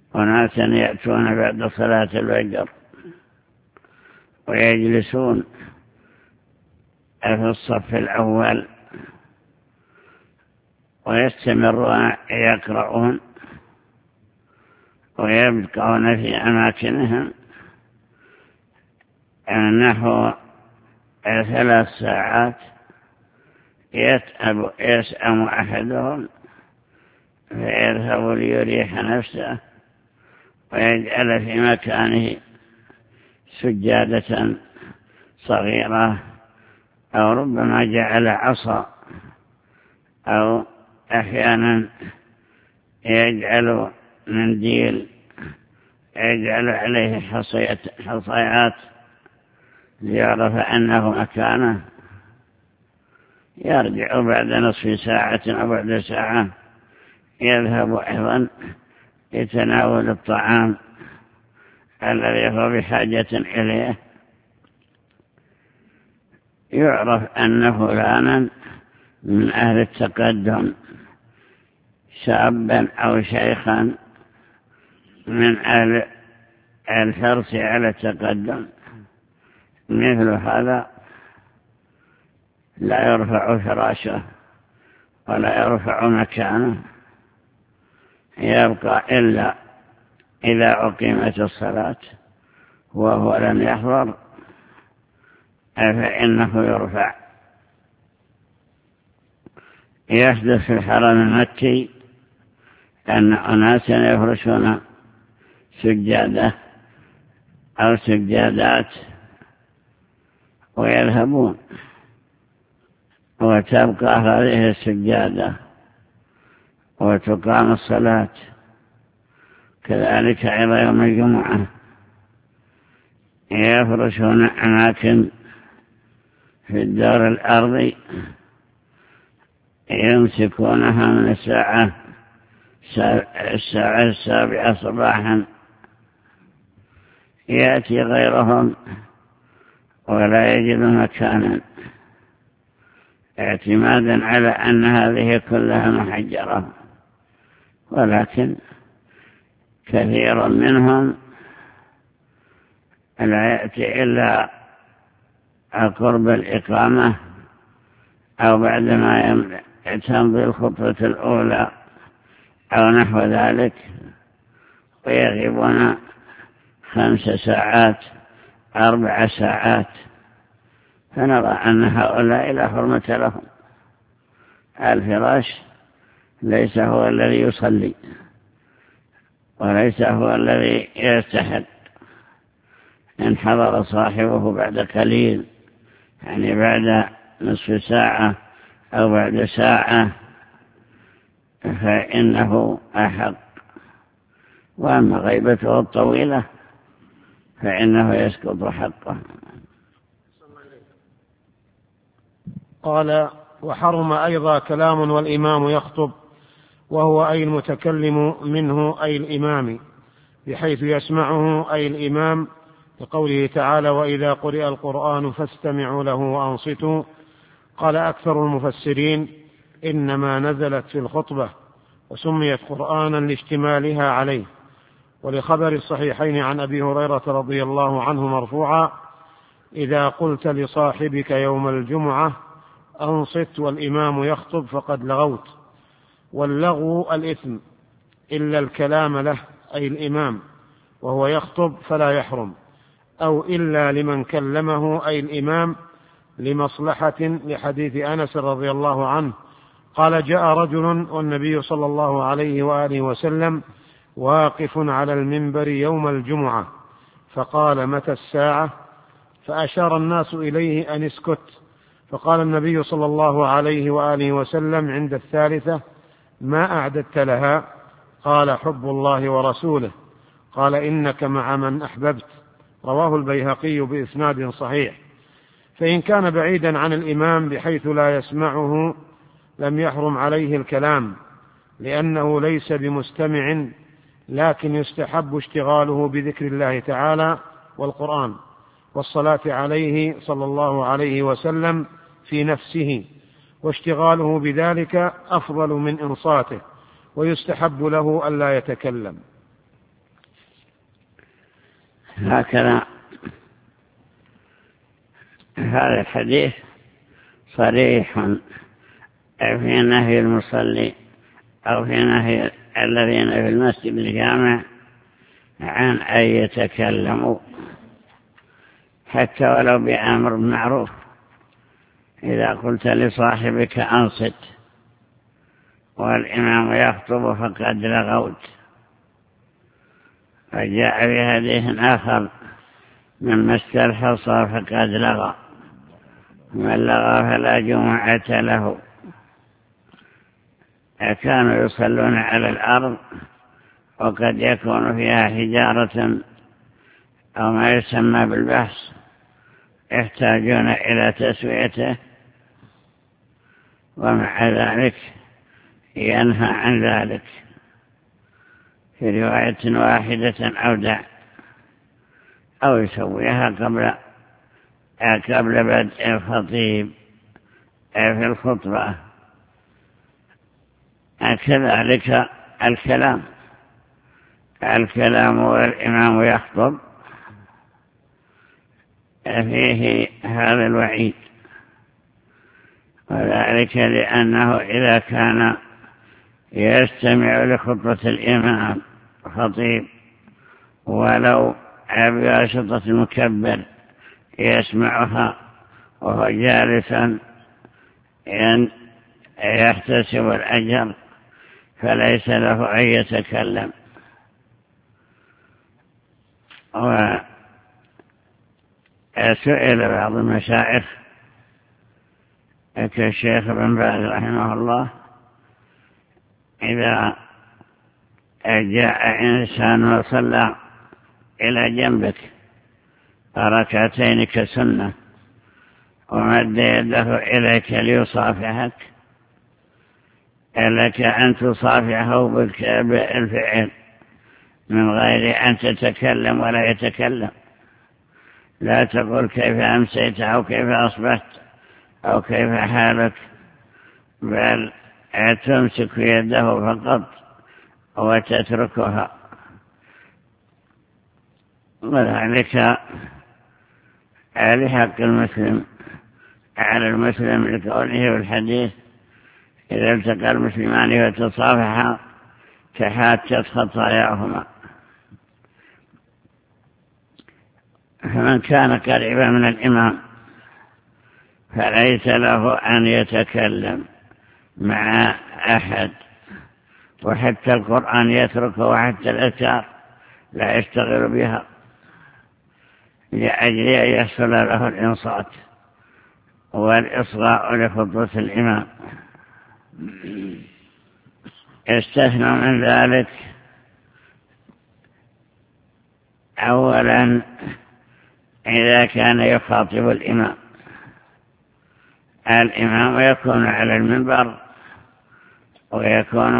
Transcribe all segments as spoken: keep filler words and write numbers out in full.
وناسا يأتون بعد صلاة الفجر ويجلسون في الصف الأول ويستمرون يقرؤون ويبقون في أماكنهم نحو ثلاث ساعات. يتعب يسأم أحدهم فيذهب ليريح نفسه ويجعل في مكانه سجادة صغيرة، أو ربما جعل عصا، أو أحيانا يجعل منديل يجعل عليه حصيات ليعرف أنه مكانه. يرجع بعد نصف ساعة أو بعد ساعة، يذهب أيضا يتناول الطعام الذي هو بحاجة إليه. يعرف أن فلانا من أهل التقدم، شابا أو شيخا من أهل الحرص على التقدم. مثل هذا لا يرفع فراشه ولا يرفع مكانه، يبقى إلا إذا أقيمت الصلاة وهو لم يحضر فإنه يرفع. يحدث في الحرم المكي أن أناسا يفرشون سجادة أو سجادات ويذهبون، وتبقى هذه السجادة وتقام الصلاة. كذلك أيضا يوم الجمعة يفرشون أماكن في الدار الأرضي يمسكونها من الساعة الساعة السابعة صباحا. يأتي غيرهم ولا يجد مكانا، اعتمادا على أن هذه كلها محجرة. ولكن كثير منهم لا يأتي إلا قرب الإقامة أو بعدما تمضي الخطوة الأولى أو نحو ذلك، ويغيبون خمس ساعات أربع ساعات. فنرى أن هؤلاء لا حرمة لهم. الفراش ليس هو الذي يصلي وليس هو الذي يستحق. إن حضر صاحبه بعد قليل، يعني بعد نصف ساعة أو بعد ساعة، فإنه أحق. وأما غيبته الطويلة فإنه يسقط حقه. قال: وحرم أيضا كلام والإمام يخطب، وهو أي المتكلم منه أي الإمام، بحيث يسمعه أي الإمام، لقوله تعالى: وإذا قرئ القرآن فاستمعوا له وأنصتوا. قال أكثر المفسرين: إنما نزلت في الخطبة وسميت قرآنا لاشتمالها عليه. ولخبر الصحيحين عن أبي هريرة رضي الله عنه مرفوعا: إذا قلت لصاحبك يوم الجمعة أنصت والإمام يخطب فقد لغوت. واللغو الإثم إلا الكلام له أي الإمام وهو يخطب فلا يحرم، أو إلا لمن كلمه أي الإمام لمصلحة، لحديث أنس رضي الله عنه قال: جاء رجل والنبي صلى الله عليه وآله وسلم واقف على المنبر يوم الجمعة، فقال: متى الساعة؟ فأشار الناس إليه أن اسكت، فقال النبي صلى الله عليه وآله وسلم عند الثالثة: ما أعددت لها؟ قال: حب الله ورسوله. قال: إنك مع من أحببت. رواه البيهقي بإسناد صحيح. فإن كان بعيدا عن الإمام بحيث لا يسمعه لم يحرم عليه الكلام، لأنه ليس بمستمع، لكن يستحب اشتغاله بذكر الله تعالى والقرآن والصلاة عليه صلى الله عليه وسلم في نفسه، واشتغاله بذلك أفضل من إنصاته، ويستحب له ألا يتكلم. هكذا هذا الحديث صريح في نهي المصلي أو في نهي الذين في المسجد الجامع عن أن يتكلموا حتى ولو بأمر معروف. إذا قلت لصاحبك أنصت والإمام يخطب فقد لغوت. وجاء في حديث آخر من مس الحصى فقد لغى، من لغى فلا جمعة له. كانوا يصلون على الأرض وقد يكون فيها حجارة أو ما يسمى بالبحث يحتاجون إلى تسويته، ومع ذلك ينهى عن ذلك في رواية واحدة أو دع أو يسويها قبل قبل بدء الخطيب في الخطبة. كذلك الكلام الكلام والإمام يخطب فيه هذا الوعيد، وذلك لأنه إذا كان يستمع لخطبة الإمام خطيب ولو بواسطة المكبر يسمعها وهو جالسا يحتسب الأجر فليس له أن يتكلم. وسئل بعض المشايخ كالشيخ بن باز رحمه الله: إذا جاء إنسان وصلى إلى جنبك ركعتين كسنة ومد يده إليك ليصافحك، لك أن تصافحه بالفعل من غير أن تتكلم ولا يتكلم. لا تقول كيف أمسيت أو كيف أصبحت أو كيف حالك، بل تمسك يده فقط وتتركها. وذلك لحق المسلم على المسلم لقوله في الحديث: إذا التقى المسلمان وتصافحا تحاتت خطاياهما. فمن كان قريبا من الإمام فليس له أن يتكلم مع أحد، وحتى القرآن يتركه، وحتى الأذكار لا يشتغل بها لأجل أن يحصل له الإنصات والإصغاء لخطبة الإمام. يستثنى من ذلك أولا إذا كان يخاطب الإمام الإمام يكون على المنبر ويكون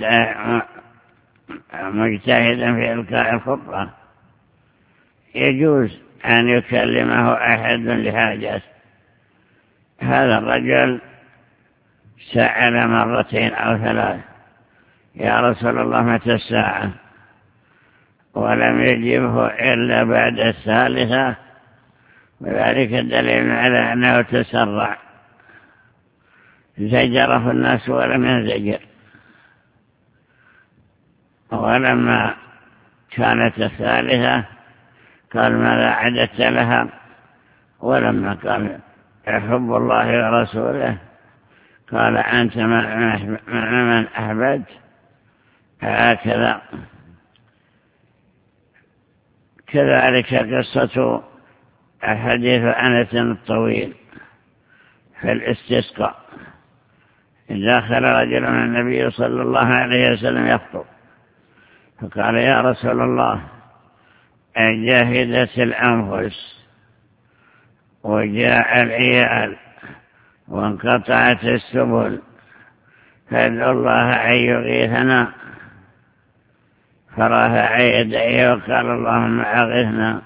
مجتهدا في إلقاء الخطبة، يجوز أن يكلمه أحد لحاجة. هذا الرجل سأل مرتين أو ثلاث: يا رسول الله متى الساعة؟ ولم يجبه إلا بعد الثالثة، وذلك دليل على أنه تسرع، زجره الناس ولم ينزجر. ولما كانت الثالثة قال: ماذا عددت لها؟ ولما قال: يحب الله ورسوله، قال: أنت مع من أحببت. هكذا. كذلك قصة حديث أنس الطويل في الاستسقاء: دخل رجل من النبي صلى الله عليه وسلم يخطب فقال: يا رسول الله، جاهدت الأنفس وجاء العيال وانقطعت السبل، فادعوا الله أن يغيثنا. فرفع يديه وقال: اللهم أغثنا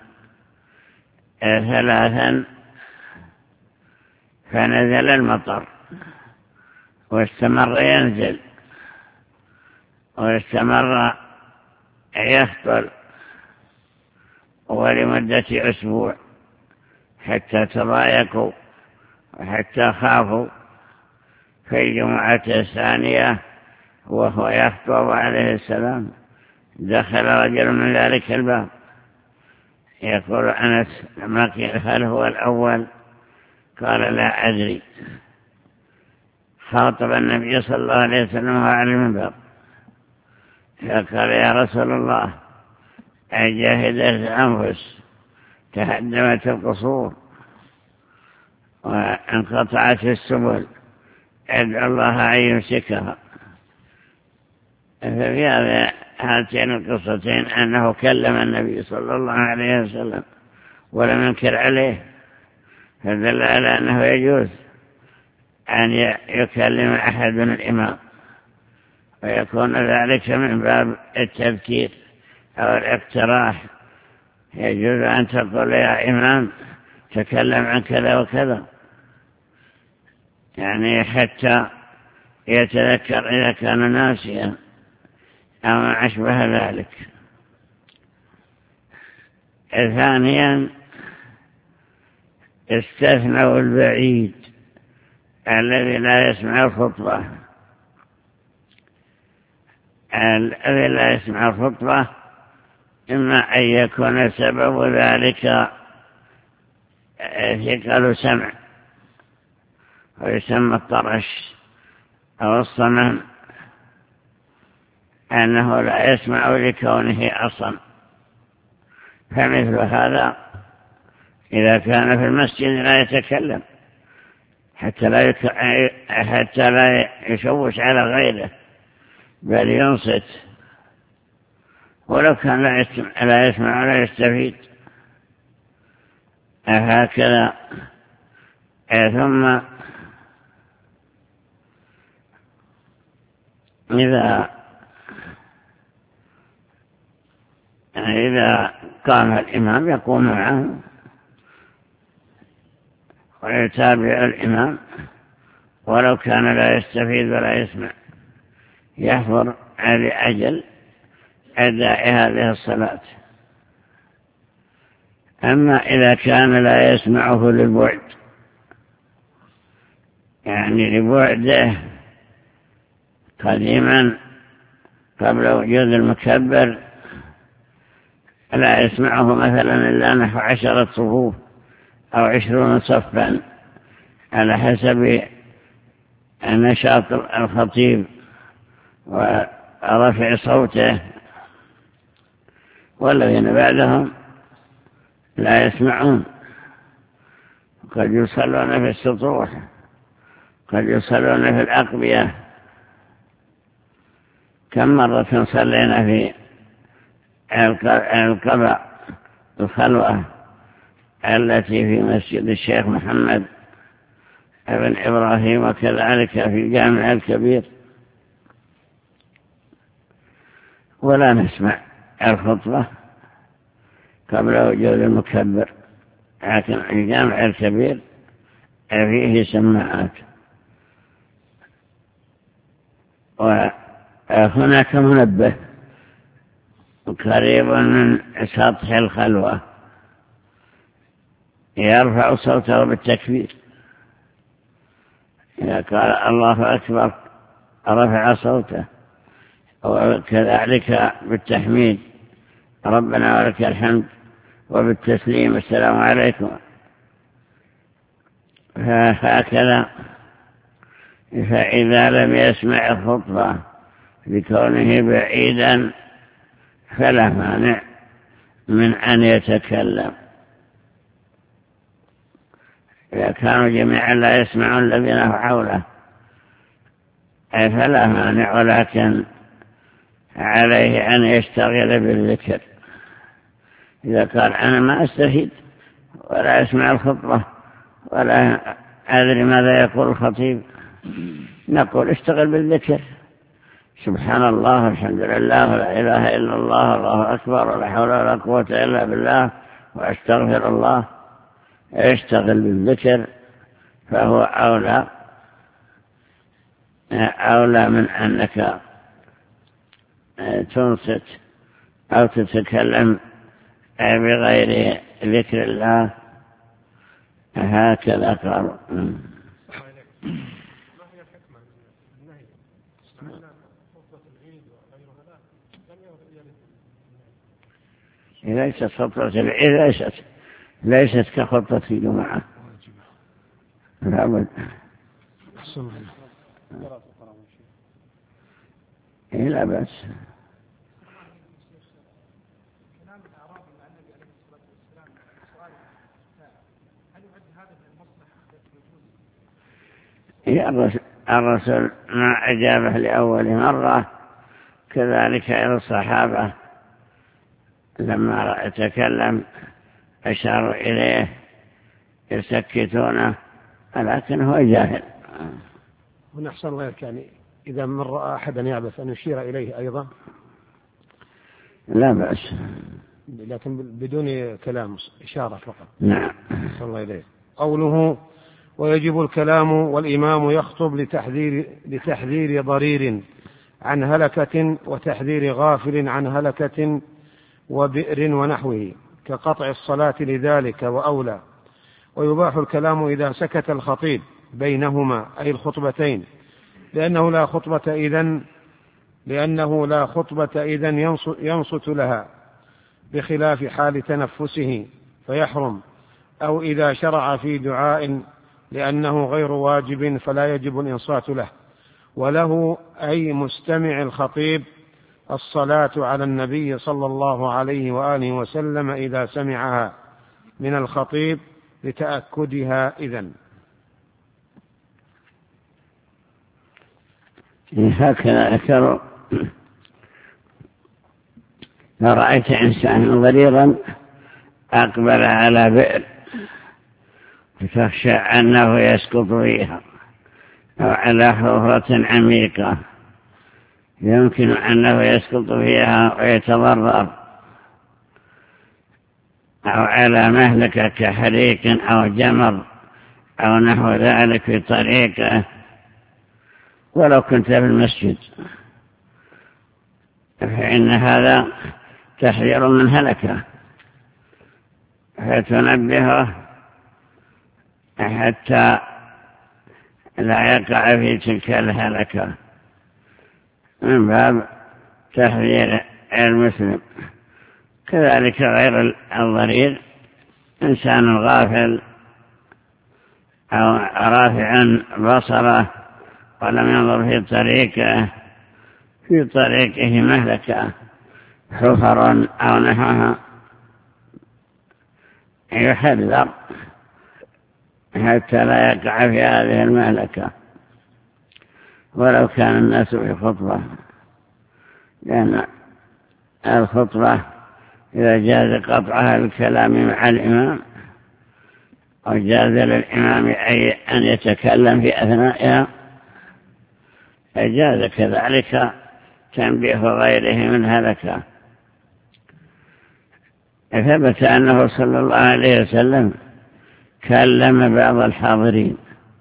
ثلاثا، فنزل المطر واستمر ينزل واستمر يخطر، ولمدة أسبوع حتى تضايقوا وحتى خافوا. في الجمعة الثانية وهو يخطب عليه السلام دخل رجل من ذلك الباب. يقول أنس لما قيل هل هو الأول قال لا أدري. خاطب النبي صلى الله عليه وسلم على المنبر فقال يا رسول الله أجاهدت الأنفس تهدمت القصور وانقطعت السبل ادعو الله أن يمسكها. ففي هاتين القصتين أنه كلم النبي صلى الله عليه وسلم ولم ينكر عليه، فدل على أنه يجوز أن يكلم أحد من الإمام، ويكون ذلك من باب التذكير أو الاقتراح. يجوز أن تقول يا إمام تكلم عن كذا وكذا، يعني حتى يتذكر إذا كان ناسيا أو ما أشبه ذلك. ثانيا استثنوا البعيد الذي لا يسمع الخطبة. الذي لا يسمع الخطبة إما أن يكون سبب ذلك ثقل سمع ويسمى الطرش أو الصمم، أنه لا يسمع لكونه أصم. فمثل هذا إذا كان في المسجد لا يتكلم حتى لا, يك... حتى لا يشوش على غيره بل ينصت، ولو كان لا يسمع, لا يسمع ولا يستفيد. هكذا. ثم إذا إذا قام الإمام يقوم معه ويتابع الإمام ولو كان لا يستفيد ولا يسمع، يحضر لأجل أداء هذه الصلاة. أما إذا كان لا يسمعه للبعد، يعني لبعده قديما قبل وجود المكبر لا يسمعه مثلا إلا نحو عشرة صفوف أو عشرون صفا على حسب نشاط الخطيب ورفع صوته، والذين بعدهم لا يسمعون، قد يصلون في السطوح، قد يصلون في الأقبية. كم مرة صلينا في القضاء الخلوة التي في مسجد الشيخ محمد بن إبراهيم، وكذلك في الجامع الكبير، ولا نسمع الخطبة قبل وجود المكبر، لكن الجامع الكبير فيه سماعات. وهناك منبه قريب من سطح الخلوة يرفع صوته بالتكبير، إذا قال الله أكبر رفع صوته، وكذلك بالتحميد ربنا ولك الحمد، وبالتسليم السلام عليكم. فهكذا. فإذا لم يسمع الخطبة بكونه بعيدا فلا مانع من أن يتكلم. إذا كانوا جميعا لا يسمعون الذين حوله فلا مانع، ولكن عليه أن يشتغل بالذكر. إذا قال أنا ما أستفيد ولا أسمع الخطبة ولا أدري ماذا يقول الخطيب، نقول اشتغل بالذكر، سبحان الله الحمد لله ولا إله إلا الله الله أكبر ولا حول ولا قوة إلا بالله وأستغفر الله. اشتغل بالذكر، فهو أولى أولى من أنك تنصت أو تتكلم بغير ذكر الله هكذا قالوا. ليست خطبة العيد ليست ليست كخطبة الجمعة لا بد. إيه لا بس الرسول ما أجابه لأول مرة كذلك إلى الصحابة لما تكلم أشاروا إليه يسكتونه لكن هو جاهل. ونحسن الله يعني إذا من رأى أحدا يعبث أن يشير إليه أيضا لا بأس لكن بدون كلام إشارة فقط. نعم. صلى الله عليه. قوله ويجب الكلام والإمام يخطب لتحذير, لتحذير ضرير عن هلكة وتحذير غافل عن هلكة وبئر ونحوه كقطع الصلاة لذلك وأولى. ويباح الكلام إذا سكت الخطيب بينهما أي الخطبتين لأنه لا خطبة إذن لأنه لا خطبة إذن ينصت لها بخلاف حال تنفسه فيحرم أو إذا شرع في دعاء لأنه غير واجب فلا يجب الإنصات له. وله أي مستمع الخطيب الصلاة على النبي صلى الله عليه وآله وسلم إذا سمعها من الخطيب لتأكدها إذن. هكذا ذكروا لو رأيت إنسانا ضريرا أقبل على بئر تخشى أنه يسقط فيها أو على حفرة عميقة يمكن أنه يسقط فيها ويتضرر أو على مهلكة كحريق أو جمر أو نحو ذلك في طريقه ولو كنت في المسجد فإن هذا تحذير من هلكة فتنبهه حتى لا يقع في تلك الهلكة من باب تحذير المسلم. كذلك غير الضرير إنسان غافل أو رافع بصره ولم ينظر في طريقه في طريقه مهلكة حفر أو نحوها يحذر حتى لا يقع في هذه المهلكة ولو كان الناس في خطبة لأن الخطبة إذا جاز قطعها الكلام مع الإمام أو جاز للإمام أي أن يتكلم في أثنائها جاز كذلك تنبيه غيره من هلكة. ثبت أنه صلى الله عليه وسلم كلم بعض الحاضرين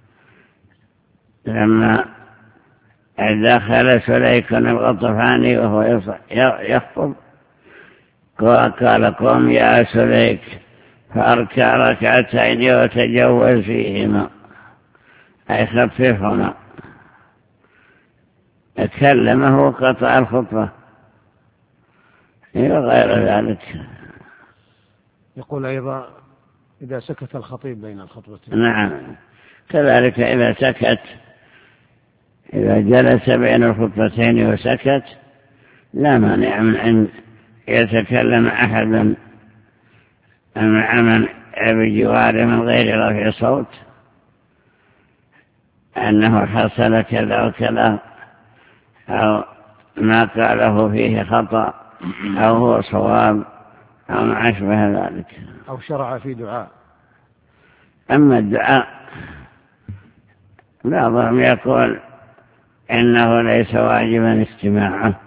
لما دخل سليك الغطفاني وهو يخطب قال قم يا سليك فأركع ركعتين وتجوز فيهما أي خففهما كلمه وقطع الخطبة وغير ذلك. يقول أيضا إذا سكت الخطيب بين الخطبتين. نعم كذلك إذا سكت إذا جلس بين الخطبتين وسكت لا مانع من أن يتكلم أحد مع من بجواره من غير رفع صوت أنه حصل كذا وكذا أو ما قاله فيه خطأ أو هو صواب أو ما أشبه ذلك أو شرع في دعاء. أما الدعاء بعضهم يقول إنه ليس واجبا استماعه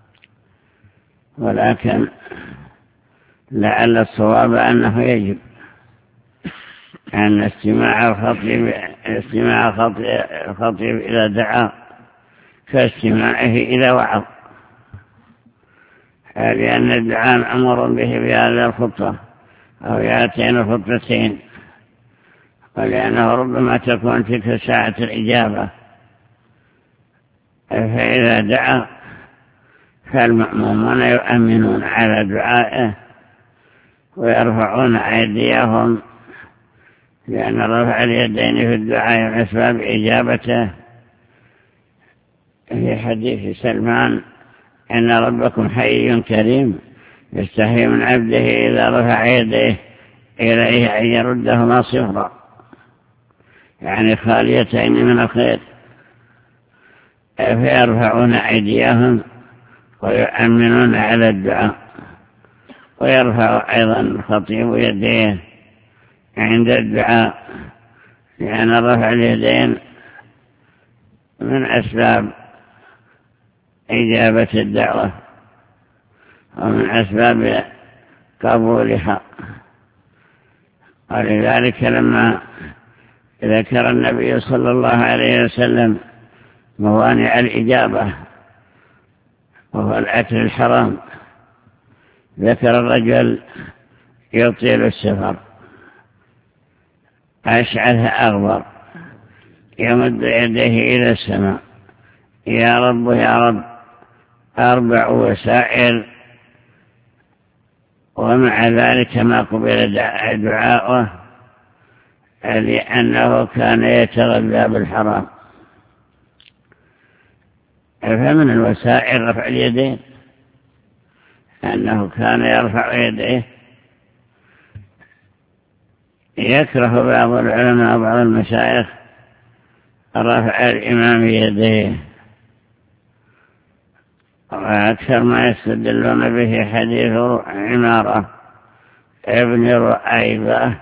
ولكن لعل الصواب أنه يجب أن استماع الخطيب استماع الخطيب إذا دعا كاستماعه إذا وعظ لأن الدعاء مأمور به في هذه الخطة أو هاتين الخطتين، ولأنه ربما تكون تلك ساعة الإجابة، فإذا دعا فالمأمومون يؤمنون على دعائه ويرفعون أيديهم، لأن رفع اليدين في الدعاء من أسباب إجابته. في حديث سلمان إن ربكم حي كريم يستحي من عبده إذا رفع يديه إليه أن يردهما صفرا، يعني خاليتين من الخير، فيرفعون أيديهم ويؤمنون على الدعاء. ويرفع أيضا الخطيب يديه عند الدعاء، لأن رفع اليدين من أسباب إجابة الدعوة ومن أسباب قبولها. ولذلك لما ذكر النبي صلى الله عليه وسلم موانع الإجابة وهو الأكل الحرام، ذكر الرجل يطيل السفر أشعث أغبر يمد يديه إلى السماء يا رب يا رب أربع وسائل، ومع ذلك ما قبل دعاؤه لأنه كان يتغذى بالحرام. فمن الوسائل رفع اليدين، أنه كان يرفع يديه. يكره بعض العلماء وبعض المشايخ رفع الإمام يديه، وأكثر ما يستدلون به حديث عمارة ابن رؤيبة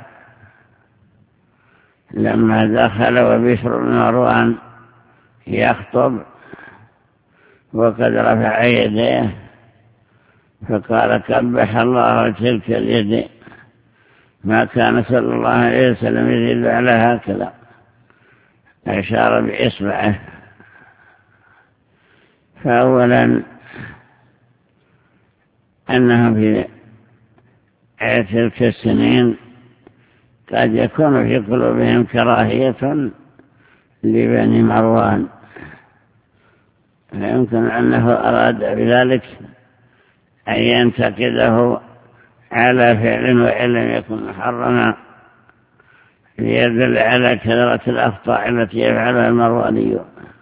لما دخل وبشر بن مروان يخطب وقد رفع يديه فقال قبح الله تلك اليد، ما كان صلى الله عليه وسلم يزيد على هكذا، أشار بإصبعه. فأولا أنهم في تلك السنين قد يكون في قلوبهم كراهية لبني مروان، فيمكن أنه أراد بذلك أن ينتقده على فعل وإن لم يكن محرما، ليدل على كثرة الأخطاء التي يفعلها المرواني.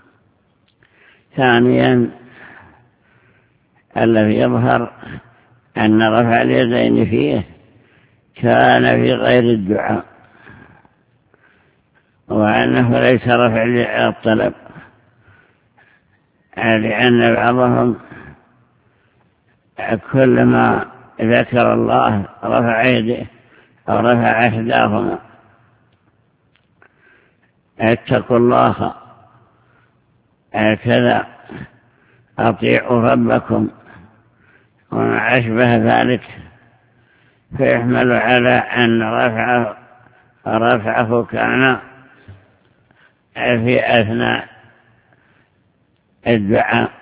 ثانيا الذي يظهر أن رفع اليدين فيه كان في غير الدعاء، وأنه ليس رفع الطلب، لأن بعضهم كلما ذكر الله رفع يده أو رفع إحداهما، اتقوا الله هكذا، أطيعوا ربكم وما أشبه ذلك، فيحمل على أن رفعه, رفعه كان في أثناء الدعاء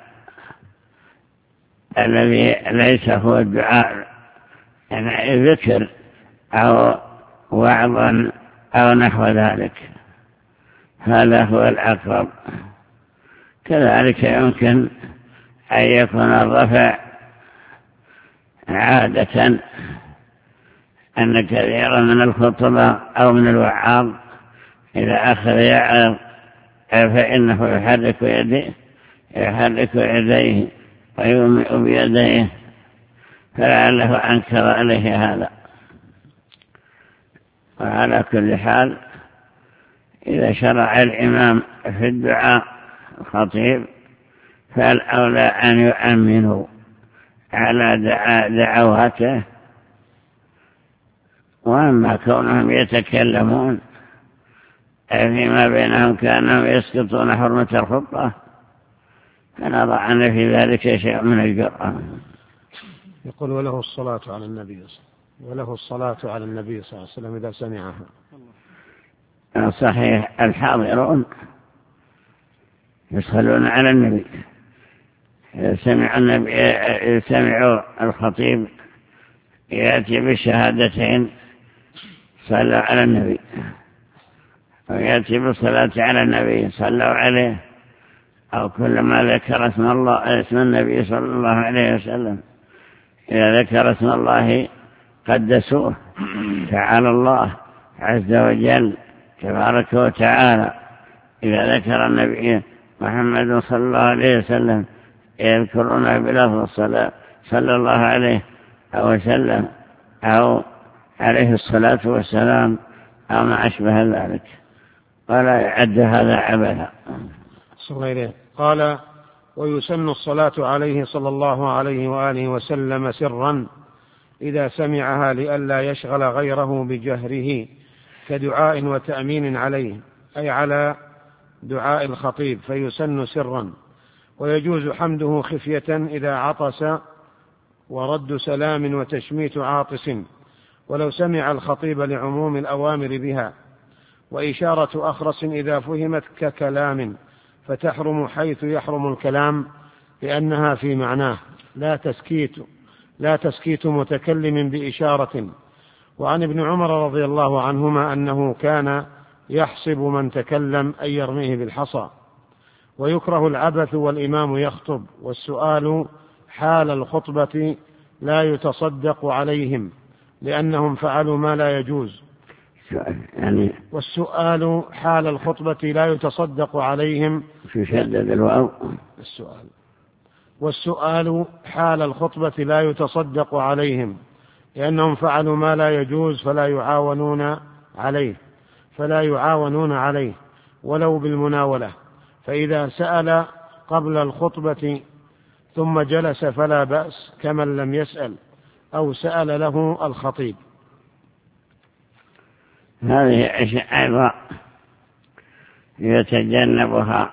الذي ليس هو الدعاء، يعني ذكر أو وعظا أو نحو ذلك، هذا هو الأقرب. كذلك يمكن أن يكون الرفع عادة، أن كثيرا من الخطبة أو من الوعاظ إذا أخذ يعظ فإنه يحرك يديه يحرك يديه ويومئ بيديه، فلعله أنكر عليه هذا. وعلى كل حال إذا شرع الإمام في الدعاء الخطيب فالأولى أن يؤمنوا على دعواته، وأما كونهم يتكلمون فيما بينهم كانوا يسقطون حرمة الخطبة، فنضع أن في ذلك شيء من الجرأة. يقول وله الصلاة على النبي وله الصلاة على النبي صلى الله عليه وسلم إذا سمعها. صحيح، الحاضرون يصلون على النبي سمع النبي سمعوا الخطيب يأتي بالشهادتين صلوا على النبي، ويأتي بالصلاة على النبي صلوا عليه، أو كلما ذكر اسم الله اسم النبي صلى الله عليه وسلم إذا ذكر اسم الله قدسوه. تعالى الله عز وجل تبارك وتعالى إذا ذكر النبي محمد صلى الله عليه وسلم يذكرون بلفظ الصلاة صلى الله عليه وسلم أو عليه الصلاة والسلام أو ما أشبه ذلك، ولا يعد هذا عبثا. صلى الله عليه قال: ويسن الصلاة عليه صلى الله عليه وآله وسلم سرا إذا سمعها لئلا يشغل غيره بجهره، كدعاء وتأمين عليه، أي على دعاء الخطيب، فيسن سرا. ويجوز حمده خفية إذا عطس، ورد سلام وتشميت عاطس، ولو سمع الخطيب لعموم الأوامر بها. وإشارة أخرس إذا فهمت ككلام، فتحرم حيث يحرم الكلام لأنها في معناه، لا تسكيت لا تسكيت متكلم بإشارة. وعن ابن عمر رضي الله عنهما أنه كان يحسب من تكلم أن يرميه بالحصى. ويكره العبث والإمام يخطب، والسؤال حال الخطبة لا يتصدق عليهم لأنهم فعلوا ما لا يجوز. يعني والسؤال حال الخطبة لا يتصدق عليهم في شدد الواو السؤال والسؤال حال الخطبة لا يتصدق عليهم لأنهم فعلوا ما لا يجوز فلا يعاونون عليه فلا يعاونون عليه ولو بالمناولة. فإذا سأل قبل الخطبة ثم جلس فلا بأس كمن لم يسأل أو سأل له الخطيب. هذه أشياء أيضا يتجنبها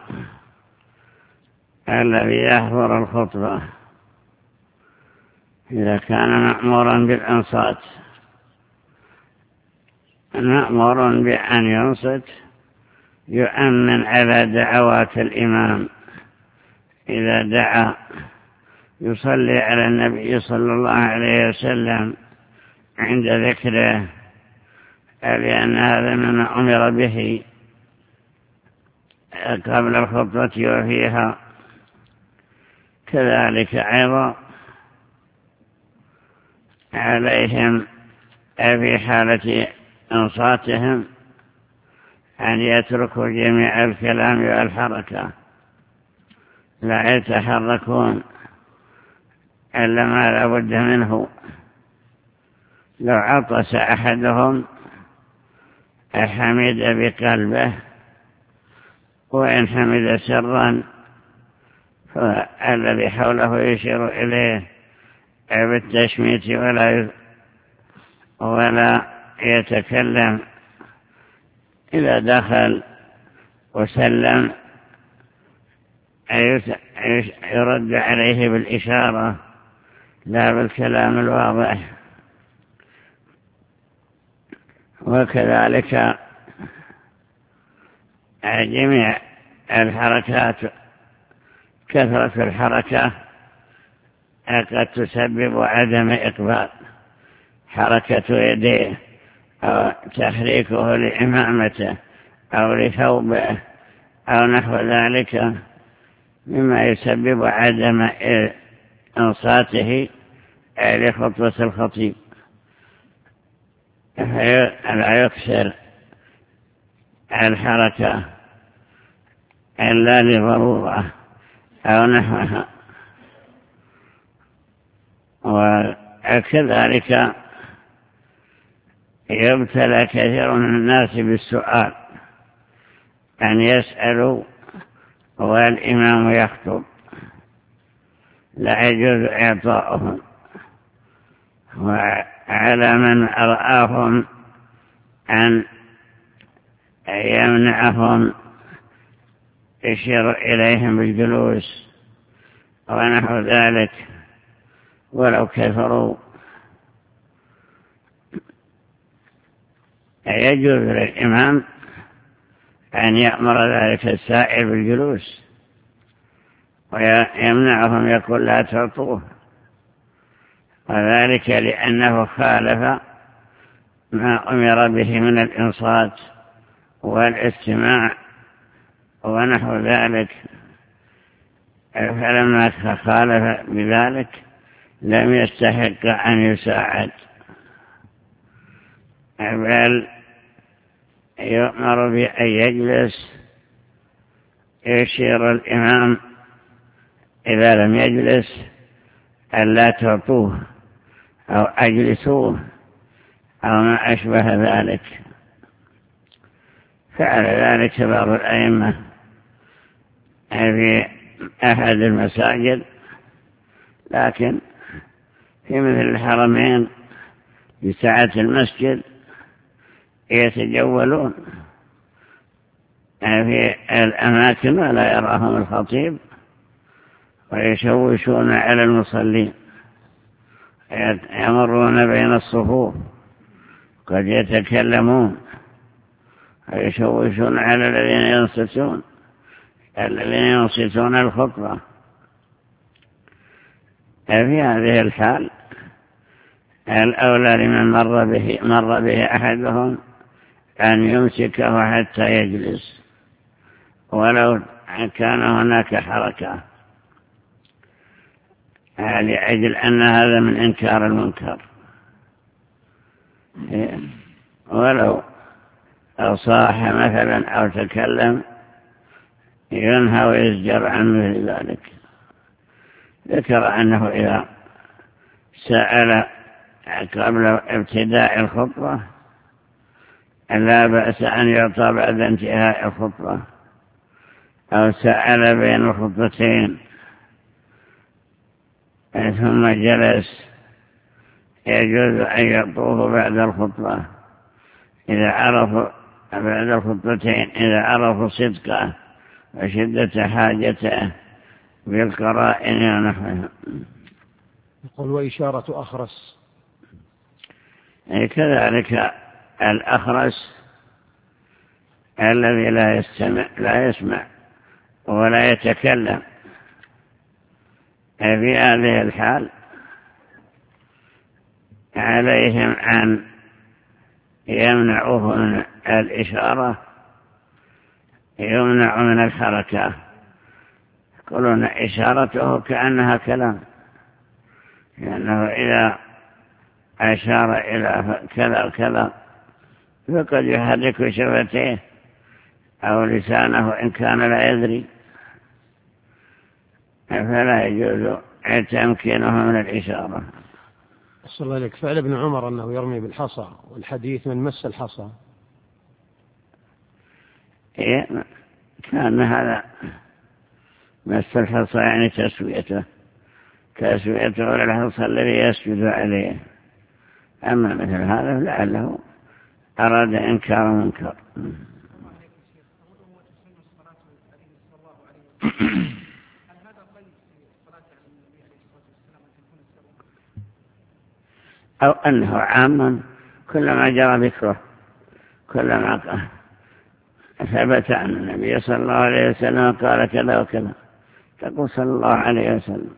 الذي يحضر الخطبة إذا كان مأمورا بالإنصات، مأمور بأن ينصت يؤمن على دعوات الإمام إذا دعا، يصلي على النبي صلى الله عليه وسلم عند ذكره، لأن هذا مما أمر به قبل الخطبة وفيها. كذلك أيضا عليهم في حالة إنصاتهم أن يتركوا جميع الكلام والحركة، لا يتحركون إلا ما لا بد منه. لو عطس أحدهم حمد بقلبه، وإن حمد سرا فالذي حوله يشير إليه بالتشميت ولا ولا يتكلم. إذا دخل وسلم يرد عليه بالإشارة لا بالكلام الواضح. وكذلك جميع الحركات، كثرة الحركة قد تسبب عدم إقبال، حركة يديه أو تحريكه لإمامته أو لثوبه أو نحو ذلك مما يسبب عدم إنصاته لخطبة الخطيب. لا يكثر الحركة إلا لضرورة أو نحوها. وكذلك يبتلى كثير من الناس بالسؤال، أن يسألوا والإمام يخطب، لا يجوز إعطاؤهم. وعلى من رآهم أن يمنعهم يشير إليهم بالجلوس ونحو ذلك ولو كفروا. يجوز للإمام أن يأمر ذلك السائل بالجلوس ويمنعهم يقول لا تعطوه، وذلك لأنه خالف ما أمر به من الإنصات والاستماع ونحو ذلك، فلما خالف بذلك لم يستحق أن يساعد، بل يؤمر بأن يجلس، يشير الإمام إذا لم يجلس أن لا تعطوه أو أجلسوه أو ما أشبه ذلك. فعل ذلك بعض الأئمة في أحد المساجد، لكن في مثل الحرمين في ساعة المسجد يتجولون في الأماكن ولا يراهم الخطيب ويشوشون على المصلين، يمرون بين الصفوف قد يتكلمون ويشوشون على الذين ينصتون الذين ينصتون الخطبة. في هذه الحال الأولى لمن مر به, مر به أحدهم أن يمسكه حتى يجلس ولو كان هناك حركة، لأجل أن هذا من إنكار المنكر، ولو صاح مثلا أو تكلم ينهى ويزجر عن مثل ذلك. ذكر أنه إذا سأل قبل ابتداء الخطبة لا بأس أن يعطى بعد انتهاء الخطبة، أو سأل بين الخطبتين ثم جلس يجوز أن يعطوه بعد الخطبة إذا عرفوا بعد الخطبتين إذا عرفوا صدقه وشدة حاجته بالقرائن ونحوها. يقول وإشارة أخرس، كذلك الأخرس الذي لا يستمع لا يسمع ولا يتكلم، في هذه الحال عليهم أن يمنعوه من الإشارة، يمنع من الحركة، يقولون إشارته كأنها كلام، لأنه إذا أشار إلى كذا كذا فقد يحرك شفتيه أو لسانه إن كان لا يدري، فلا يجوز تمكينه من الإشارة. صلى الله عليك. فعل ابن عمر أنه يرمي بالحصى، والحديث من مس الحصى. إيه كان هذا مس الحصى يعني تسويته تسويته للحصى الذي يسجد عليه، أما مثل هذا لعله أراد إنكار منكر. أو أنه عاما كلما جرى ذكره، كلما ثبت عن النبي صلى الله عليه وسلم قال كذا وكذا تقول صلى الله عليه وسلم.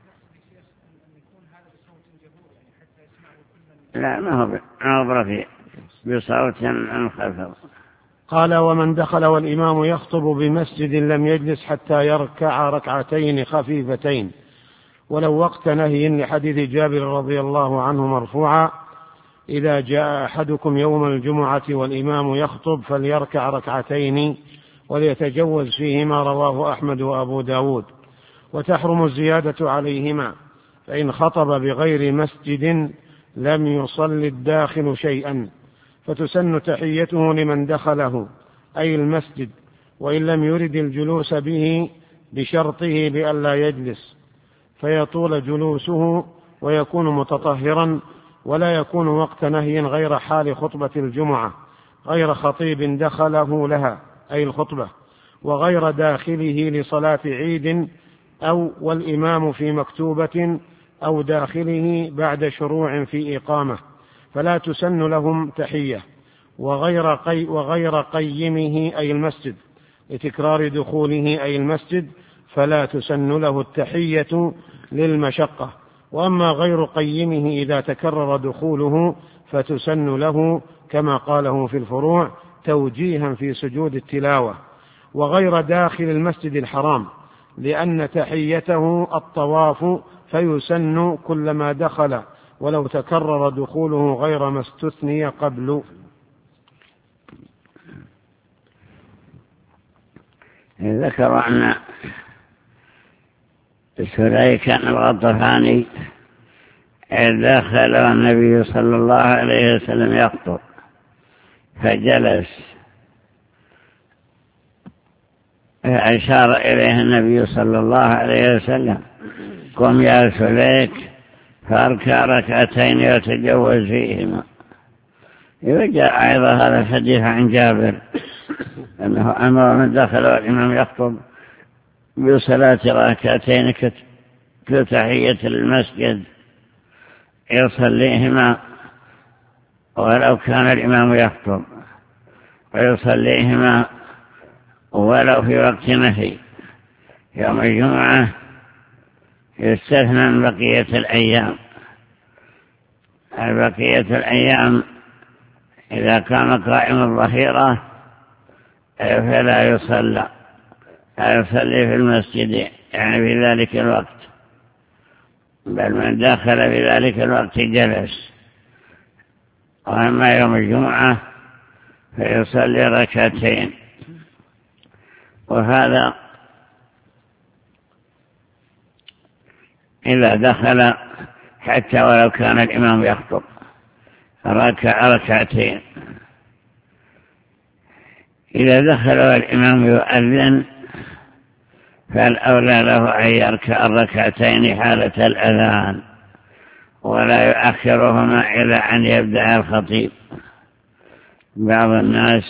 لا ما هو عبر بصوت منخفض. قال ومن دخل والإمام يخطب بمسجد لم يجلس حتى يركع ركعتين خفيفتين ولو وقت نهي، لحديث جابر رضي الله عنه مرفوعا إذا جاء أحدكم يوم الجمعة والإمام يخطب فليركع ركعتين وليتجوز فيهما، رواه أحمد وأبو داود. وتحرم الزيادة عليهما، فإن خطب بغير مسجد لم يصل الداخل شيئا، فتسن تحيته لمن دخله أي المسجد، وإن لم يرد الجلوس به بشرطه بألا يجلس، فيطول جلوسه ويكون متطهرا، ولا يكون وقت نهي غير حال خطبة الجمعة، غير خطيب دخله لها أي الخطبة، وغير داخله لصلاة عيد أو والإمام في مكتوبة، أو داخله بعد شروع في إقامة، فلا تسن لهم تحية، وغير, قي وغير قيمه أي المسجد لتكرار دخوله أي المسجد، فلا تسن له التحية للمشقة. وأما غير قيمه إذا تكرر دخوله فتسن له كما قاله في الفروع توجيها في سجود التلاوة. وغير داخل المسجد الحرام لأن تحيته الطواف فيسن كلما دخل ولو تكرر دخوله غير ما استثني قبل. ذكر أن سليكا الغطفاني دخل النبي صلى الله عليه وسلم يخطب فجلس فأشار إليه النبي صلى الله عليه وسلم قم يا سليك فاركع ركعتين وتجوز فيهما. وجاء أيضا هذا الحديث عن جابر أنه أمر من دخل والإمام يخطب بصلاة ركعتين كتحية المسجد يصليهما ولو كان الإمام يخطب ويصليهما ولو في وقت نهي. يوم الجمعة يستثنى من بقية الأيام. بقية الأيام إذا كان قائم الظهيرة فلا يصلى يصلي في المسجد يعني في ذلك الوقت، بل من دخل في ذلك الوقت جلس. وأما يوم الجمعة فيصلي ركعتين. وهذا إذا دخل حتى ولو كان الإمام يخطب ركع ركعتين. إذا دخل والإمام يؤذن فالأولى له أن يركع الركعتين حالة الأذان ولا يؤخرهما إلى أن يبدأ الخطيب. بعض الناس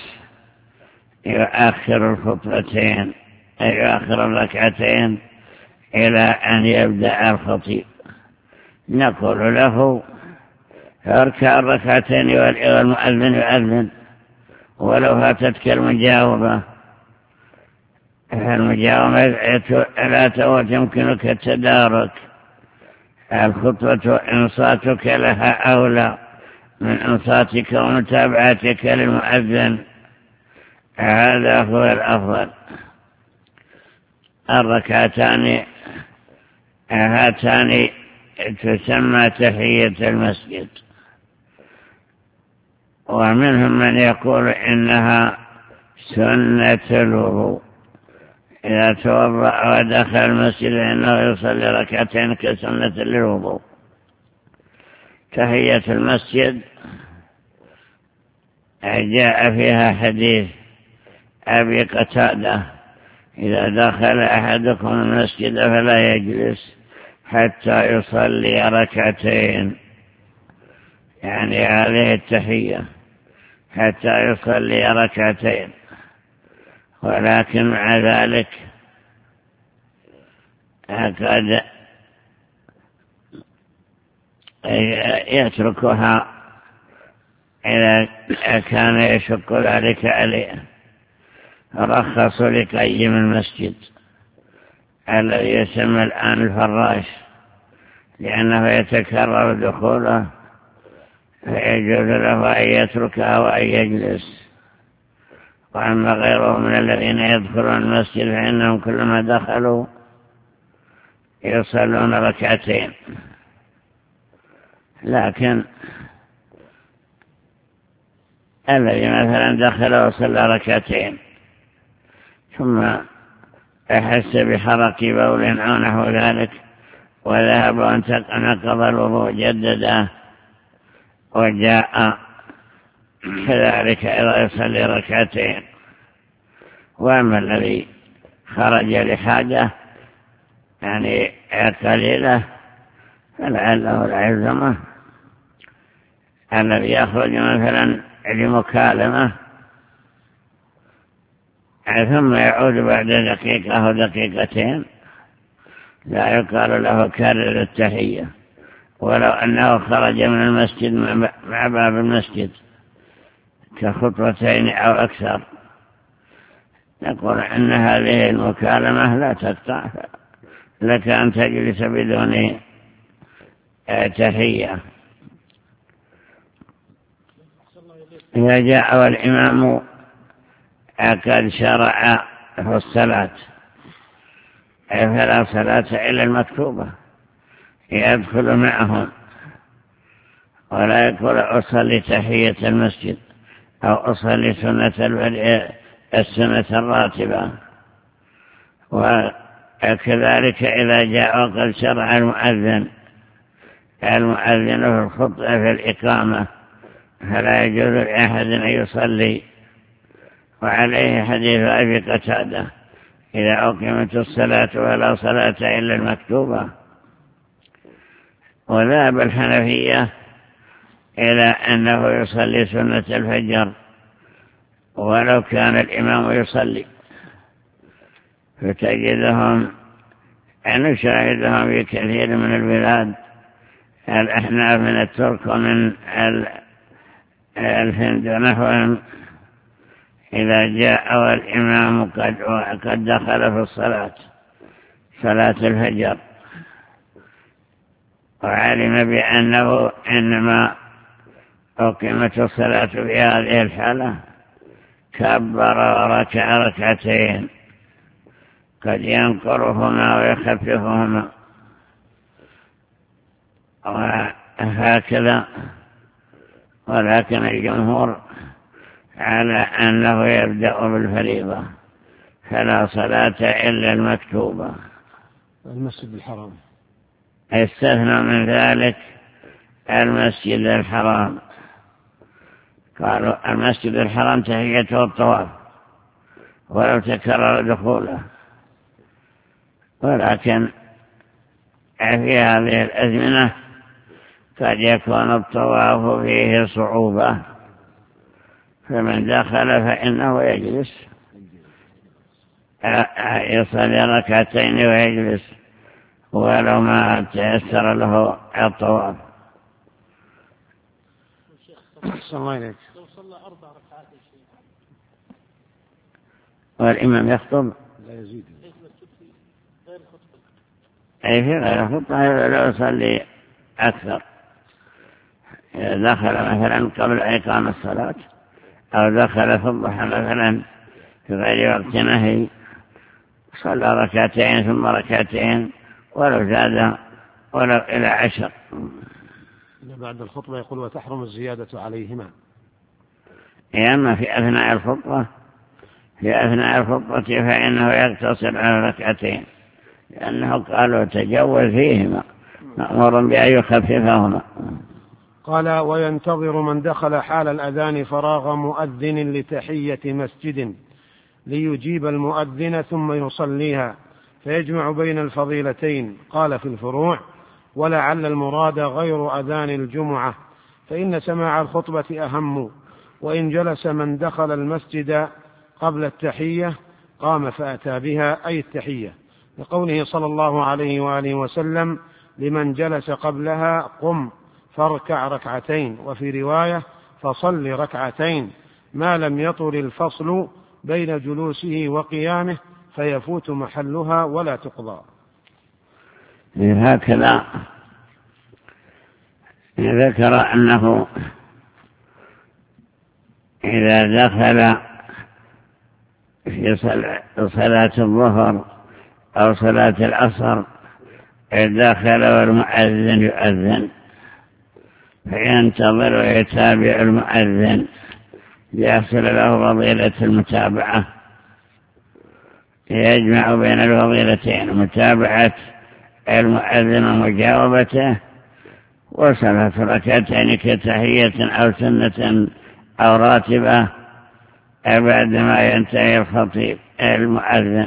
يؤخر الخطبتين أي يؤخر الركعتين إلى أن يبدأ الخطيب. نقول له اركع الركعتين والمؤذن يؤذن ولو فاتتك المجاوبة. المجاوبة لا يمكنك التدارك. الخطوة إنصاتك لها أولى من إنصاتك ومتابعتك للمؤذن. هذا هو الأفضل. الركعتان هاتان تسمى تحية المسجد. ومنهم من يقول إنها سنة الوضوء. إذا توضأ ودخل المسجد إنه يصلي ركعتين كسنة للوضوء. تحية المسجد جاء فيها حديث أبي قتادة إذا دخل أحدكم المسجد فلا يجلس حتى يصلي ركعتين، يعني هذه التحية حتى يصلي ركعتين. ولكن مع ذلك قد يتركها إذا كان يشق ذلك عليه. رخص لقيم المسجد الذي يسمى الآن الفراش لأنه يتكرر دخوله فيجوز له أن يتركها وأن يجلس. وأما غيره من الذين يدخلون المسجد فإنهم كلما دخلوا يصلون ركعتين. لكن الذي مثلا دخل وصلى ركعتين ثم أحس بحرق بول أو نحو ذلك وذهب وانتقض الوضوء جدده وجاء كذلك إذا يصلي ركعتين. وأما الذي خرج لحاجة يعني قليلة فلعله لا يلزمه. الذي يخرج مثلا لمكالمة ثم يعود بعد دقيقة أو دقيقتين لا يقال له كرر التحية ولو أنه خرج من المسجد مع باب المسجد كخطوتين أو أكثر نقول أن هذه المكالمة لا تقطع، لك أن تجلس بدون تحية. إذا جاء والإمام قد شرع في الصلاة فلا صلاة إلا المكتوبة، يدخل معهم ولا يقول أصلي تحية المسجد أو أصلي سنة السنة الراتبة. وكذلك إذا جاء وقد شرع المؤذن المؤذن في الخطبة في الإقامة فلا يجوز لأحد أن يصلي. وعليه حديث أبي قتادة إذا أقيمت الصلاة فلا صلاة إلا المكتوبة. وذهب الحنفية إلى أنه يصلي سنة الفجر ولو كان الإمام يصلي، فتجدهم أن نشاهدهم في كثير من البلاد، الأحناف من الترك ومن الهند ونحوهم، إذا جاء والإمام قد, قد دخل في الصلاة صلاة الفجر وعلم بأنه إنما أقيمت الصلاة في هذه الحالة كبر وركع ركعتين قد ينقرهما ويخففهما، وهكذا. ولكن الجمهور على أنه يبدأ بالفريضة فلا صلاة إلا المكتوبة. المسجد الحرام استثنى من ذلك المسجد الحرام، قالوا المسجد الحرام تحيته الطواف ولو تكرر دخوله. ولكن في هذه الأزمنة قد يكون الطواف فيه صعوبة، فمن دخل فإنه يجلس يصلي ركعتين ويجلس ولو ما تيسر له الطواف. الله عليك. لو صلى أربع ركعات والإمام يخطب لا يزيد غير خطبة، أي في غير خطبة لو يصلي أكثر. إذا دخل مثلا قبل إقام الصلاة أو دخل في الضحى مثلا في غير وقت نهي صلى ركعتين ثم ركعتين ولو زاد ولو إلى عشر. بعد الخطبة يقول وتحرم الزيادة عليهما. أما في أثناء الخطبة في أثناء الخطبة فإنه يقتصر على ركعتين، لأنه قالوا تجول فيهما مأمور بأن يخففهما. قال وينتظر من دخل حال الأذان فراغ مؤذن لتحية مسجد ليجيب المؤذن ثم يصليها فيجمع بين الفضيلتين. قال في الفروع ولعل المراد غير أذان الجمعة، فإن سماع الخطبة أهم. وإن جلس من دخل المسجد قبل التحية قام فأتى بها أي التحية، لقوله صلى الله عليه وآله وسلم لمن جلس قبلها قم فاركع ركعتين، وفي رواية فصل ركعتين ما لم يطل الفصل بين جلوسه وقيامه فيفوت محلها ولا تقضى. هكذا ذكر أنه إذا دخل في صلاة الظهر أو صلاة العصر دخل والمؤذن يؤذن فينتظر ويتابع المؤذن ليحصل له فضيلة المتابعة، يجمع بين الفضيلتين متابعة المؤذن ومجاوبته وصلاة ركعتين كتحية أو سنة أو راتبة بعدما ينتهي الخطيب المؤذن.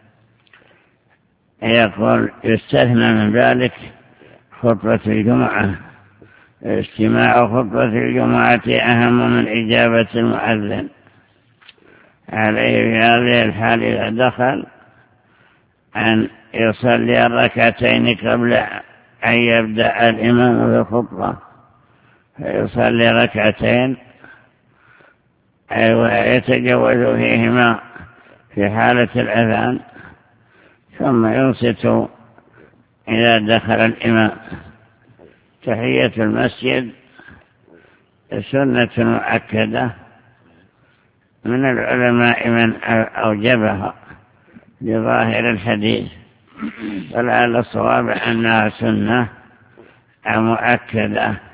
يقول يستثنى من ذلك خطبة الجمعة، استماع خطبة الجمعة أهم من إجابة المؤذن عليه في هذه الحال إذا دخل أن يصلي الركعتين قبل أن يبدأ الإمام في الخطبة، فيصلي ركعتين ويتجوز فيهما في حالة الأذان، ثم ينصت إذا دخل الإمام. تحية المسجد سنة مؤكدة من العلماء من أوجبها بظاهر الحديث، ولعل الصواب أنها سنة مؤكدة.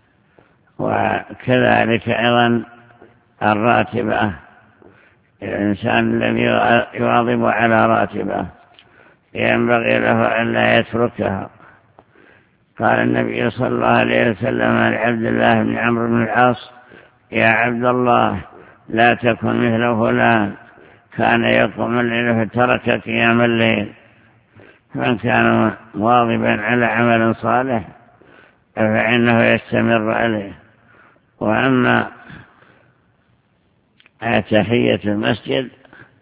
وكذلك أيضا الراتبة، الإنسان الذي يواظب على راتبة ينبغي له أن لا يتركها. قال النبي صلى الله عليه وسلم لعبد الله بن عمرو بن العاص: يا عبد الله لا تكن مثل فلان كان يقوم الليل فترك قيام الليل. من كان واظبا على عمل صالح فإنه يستمر عليه. وأما تحية المسجد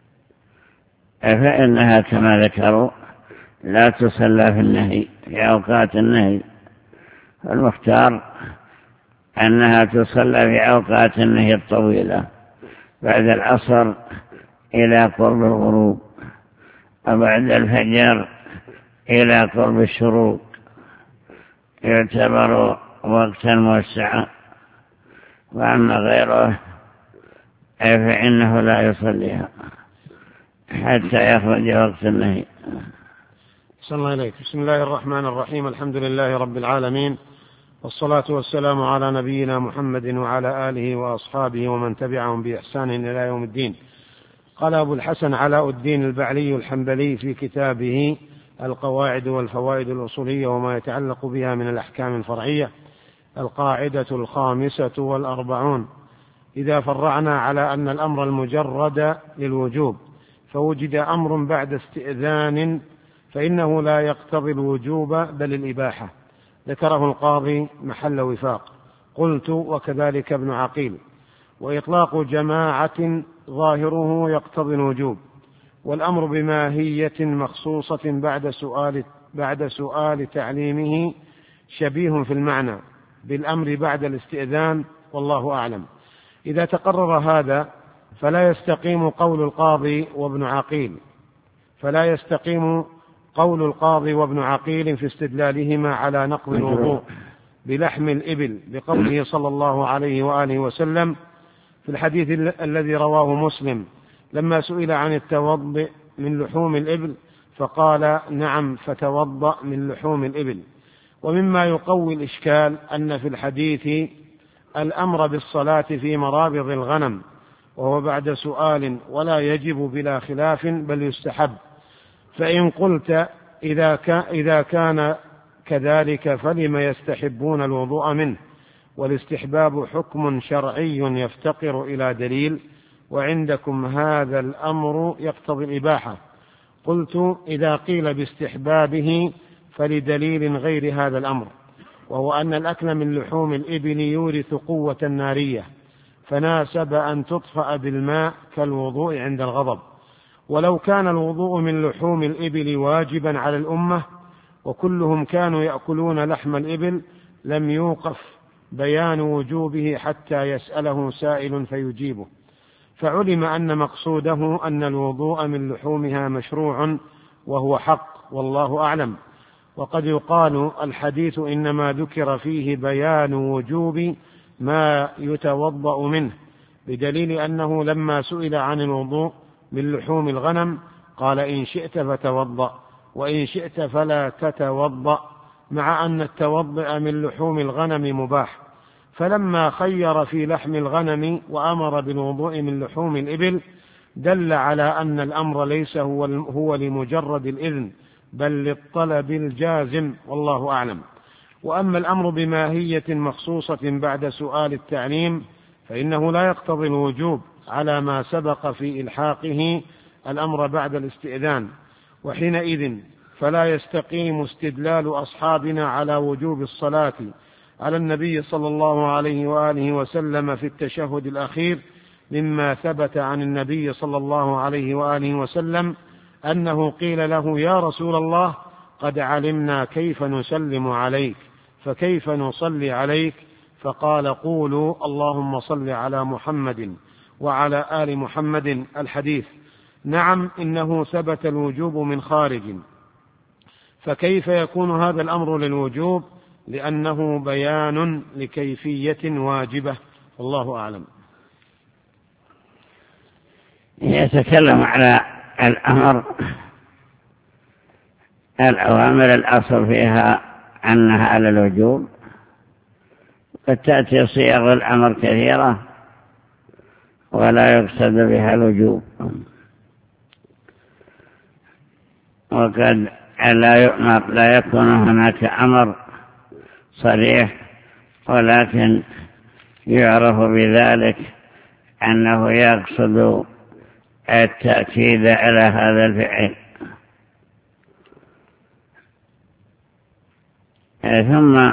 فإنها كما ذكروا لا تصلى في النهي، في أوقات النهي. المختار أنها تصلى في أوقات النهي الطويلة بعد العصر إلى قرب الغروب، وبعد الفجر إلى قرب الشروق، يعتبر وقتا موسعا. وأما غيره فإنه لا يصليها حتى يخرج وقت النهي. صلى الله عليك. بسم الله الرحمن الرحيم. الحمد لله رب العالمين، والصلاة والسلام على نبينا محمد وعلى آله وأصحابه ومن تبعهم بإحسان إلى يوم الدين. قال أبو الحسن علاء الدين البعلي الحنبلي في كتابه القواعد والفوائد الأصولية وما يتعلق بها من الأحكام الفرعية: القاعدة الخامسة والأربعون: إذا فرعنا على أن الأمر المجرد للوجوب فوجد أمر بعد استئذان فإنه لا يقتضي الوجوب بل الإباحة. ذكره القاضي محل وفاق. قلت: وكذلك ابن عقيل. وإطلاق جماعة ظاهره يقتضي الوجوب، والأمر بماهية مخصوصة بعد سؤال, بعد سؤال تعليمه شبيه في المعنى بالأمر بعد الاستئذان، والله أعلم. إذا تقرر هذا فلا يستقيم قول القاضي وابن عقيل فلا يستقيم قول القاضي وابن عقيل في استدلالهما على نقض الوضوء بلحم الإبل، بقوله صلى الله عليه وآله وسلم في الحديث الذي رواه مسلم لما سئل عن التوضؤ من لحوم الإبل فقال: نعم، فتوضأ من لحوم الإبل. ومما يقوي الإشكال أن في الحديث الأمر بالصلاة في مرابض الغنم، وهو بعد سؤال ولا يجب بلا خلاف بل يستحب. فإن قلت إذا كان كذلك فلم يستحبون الوضوء منه؟ والاستحباب حكم شرعي يفتقر إلى دليل، وعندكم هذا الأمر يقتضي الإباحة. قلت: إذا قيل باستحبابه فلدليل غير هذا الأمر، وهو أن الأكل من لحوم الإبل يورث قوة نارية، فناسب أن تطفأ بالماء كالوضوء عند الغضب. ولو كان الوضوء من لحوم الإبل واجبا على الأمة وكلهم كانوا يأكلون لحم الإبل لم يوقف بيان وجوبه حتى يسأله سائل فيجيبه، فعلم أن مقصوده أن الوضوء من لحومها مشروع، وهو حق، والله أعلم. وقد يقال الحديث إنما ذكر فيه بيان وجوب ما يتوضأ منه، بدليل أنه لما سئل عن الوضوء من لحوم الغنم قال: إن شئت فتوضأ، وإن شئت فلا تتوضأ، مع أن التوضأ من لحوم الغنم مباح. فلما خير في لحم الغنم وأمر بالوضوء من لحوم الإبل دل على أن الأمر ليس هو, هو لمجرد الإذن بل للطلب الجازم، والله أعلم. وأما الأمر بماهية مخصوصة بعد سؤال التعليم فإنه لا يقتضي الوجوب على ما سبق في إلحاقه الأمر بعد الاستئذان، وحينئذ فلا يستقيم استدلال أصحابنا على وجوب الصلاة على النبي صلى الله عليه وآله وسلم في التشهد الأخير، مما ثبت عن النبي صلى الله عليه وآله وسلم أنه قيل له: يا رسول الله، قد علمنا كيف نسلم عليك، فكيف نصلي عليك؟ فقال: قولوا اللهم صل على محمد وعلى آل محمد. الحديث. نعم إنه ثبت الوجوب من خارج، فكيف يكون هذا الأمر للوجوب؟ لأنه بيان لكيفية واجبة، والله أعلم. يتكلم على الأمر الأوامر الأصل فيها أنها على الوجوب، قد تأتي صيغ الأمر كثيرة ولا يقصد بها الوجوب، وقد لا يؤمر لا يكون هناك أمر صريح، ولكن يعرف بذلك أنه يقصد التأكيد على هذا الفعل. ثم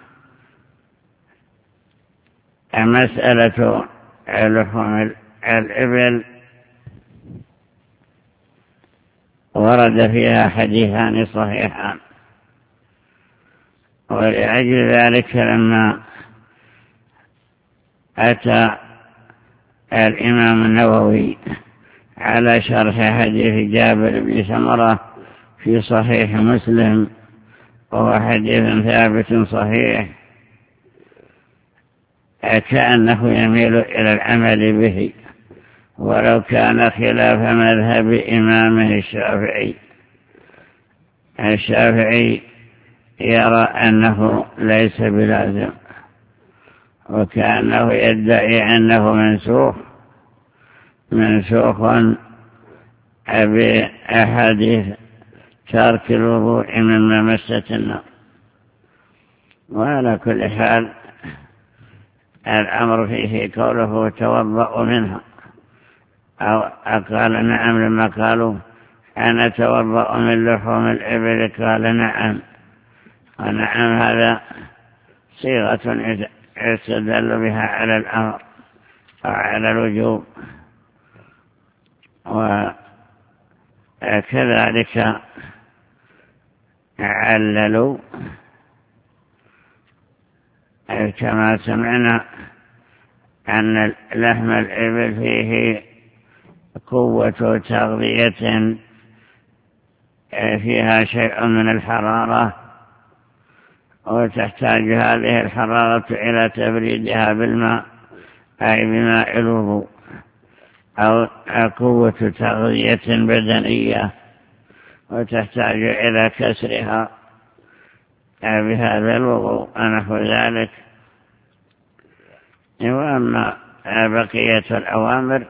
مسألة لحوم الإبل ورد فيها حديثان صحيحان، ولأجل ذلك لما أتى الإمام النووي على شرح حديث جابر بن سمرة في صحيح مسلم، وهو حديث ثابت صحيح، كأنه يميل إلى العمل به ولو كان خلاف مذهب إمامه الشافعي. الشافعي يرى أنه ليس بلازم، وكأنه يدعي أنه منسوخ منسوخ بأحاديث ترك الوضوء مما مست النار. وعلى كل حال الأمر فيه قوله توضأ منها، أو قال نعم لما قالوا أنا توضأ من لحوم الإبل، قال نعم، ونعم هذا صيغة يستدل بها على الأمر أو على الوجوب. وكذلك عللوا كما سمعنا أن لحم الإبل فيه قوة تغذية فيها شيء من الحرارة، وتحتاج هذه الحرارة إلى تبريدها بالماء أي بماء الوضوء، أو قوة تغذية بدنية وتحتاج إلى كسرها بهذا الوضوء ونحو ذلك. وأما بقية الأوامر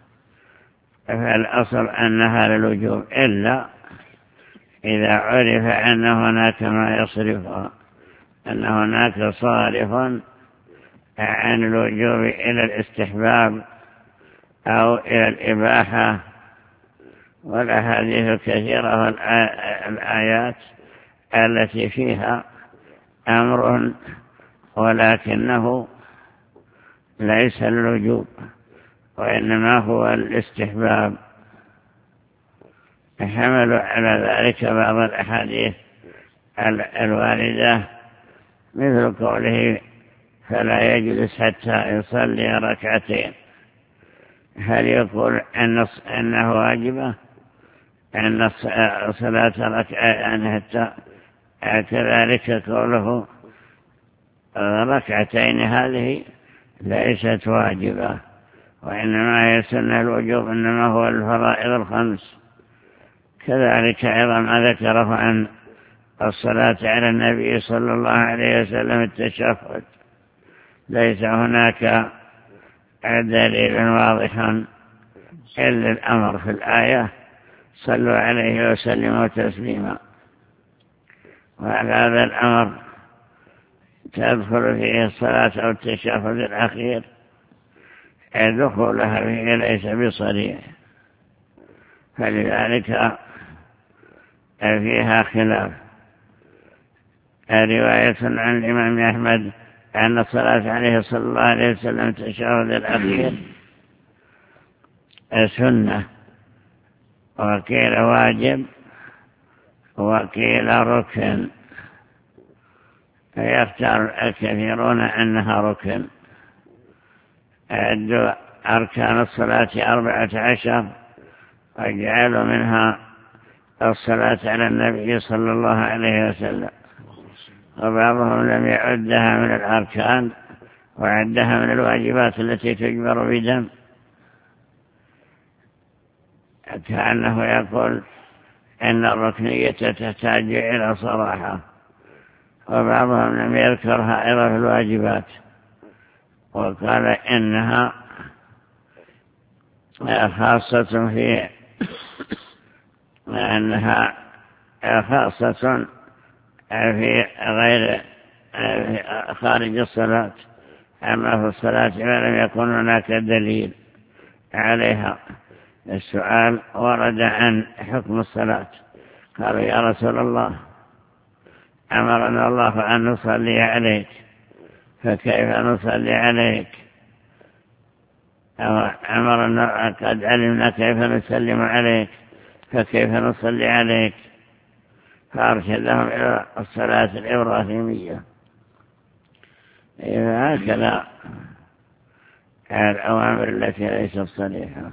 فالأصل أنها للوجوب، إلا إذا عرف أن هناك ما يصرفها، أن هناك صارف عن الوجوب إلى الاستحباب أو إلى الإباحة. والأحاديث كثيرة الآيات التي فيها أمر ولكنه ليس للوجوب، وإنما هو الاستحباب. حملوا على ذلك بعض الأحاديث الواردة، مثل قوله فلا يجلس حتى يصلي ركعتين. هل يقول أن أنه واجبة أن صلاة ركعتين حتى؟ كذلك قوله ركعتين هذه ليست واجبة، وإنما هي سنة الوجوب، إنما هو الفرائض الخمس. كذلك أيضا ما ذكره عن الصلاة على النبي صلى الله عليه وسلم التشهد، ليس هناك دليل واضح إلا الأمر في الآية صلوا عليه وسلموا تسليما. وعلى هذا الأمر تدخل فيه الصلاة أو التشهد الأخير، دخولها فيه ليس بصريح، فلذلك فيها خلاف. رواية عن الإمام أحمد أن الصلاة عليه صلى الله عليه وسلم التشهد الأخير سنة، وقيل واجب وقيل ركن، فيختار الكثيرون أنها ركن. أركان الصلاة أربعة عشر، وجعلوا منها الصلاة على النبي صلى الله عليه وسلم، وبعضهم لم يعدها من الأركان وعدها من الواجبات التي تجبر بدم، كأنه يقول إن الركنية تحتاج إلى صراحة، وبعضهم لم يذكرها أيضا في الواجبات، وقال إنها خاصة في أنها خاصة في غير خارج الصلاة، أما في الصلاة ما لم يكن هناك دليل عليها. السؤال ورد عن حكم الصلاة، قالوا يا رسول الله أمرنا الله أن نصلي عليك، فكيف نصلي عليك؟ أو أمرنا قد علمنا كيف نسلم عليك، فكيف نصلي عليك؟ فأرشدهم إلى الصلاة الإبراهيمية. هكذا الأوامر التي ليست صريحة.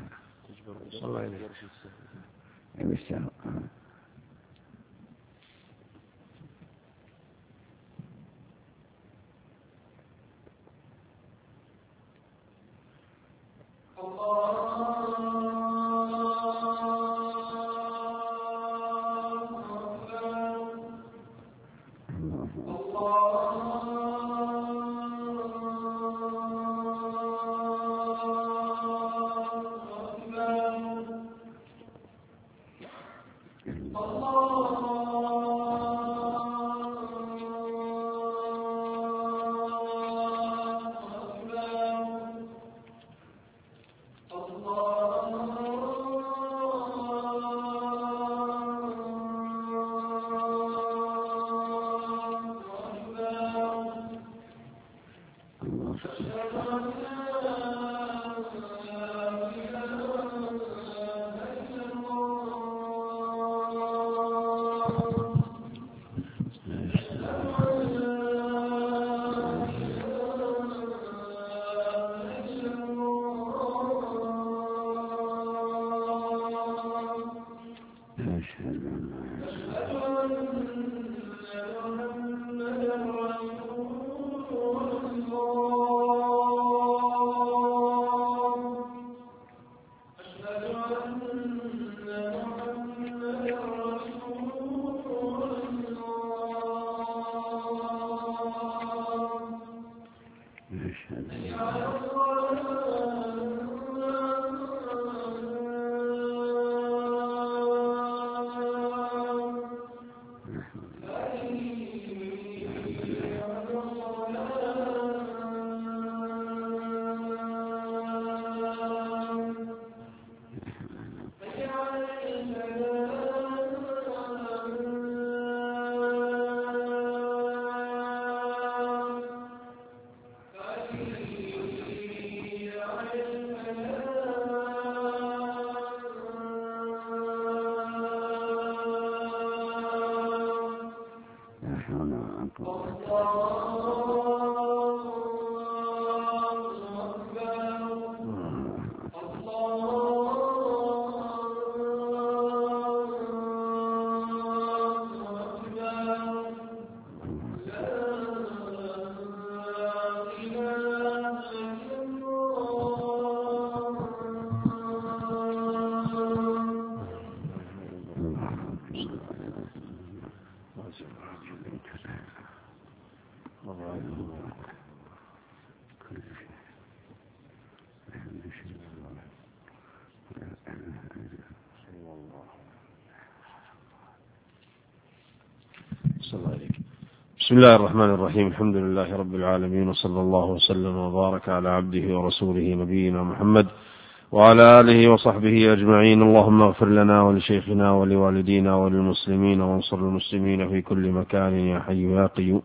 بسم الله الرحمن الرحيم. الحمد لله رب العالمين، وصلى الله وسلم وبارك على عبده ورسوله نبينا محمد وعلى آله وصحبه أجمعين. اللهم اغفر لنا ولشيخنا ولوالدينا وللمسلمين وانصر المسلمين في كل مكان يا حي يا قيوم.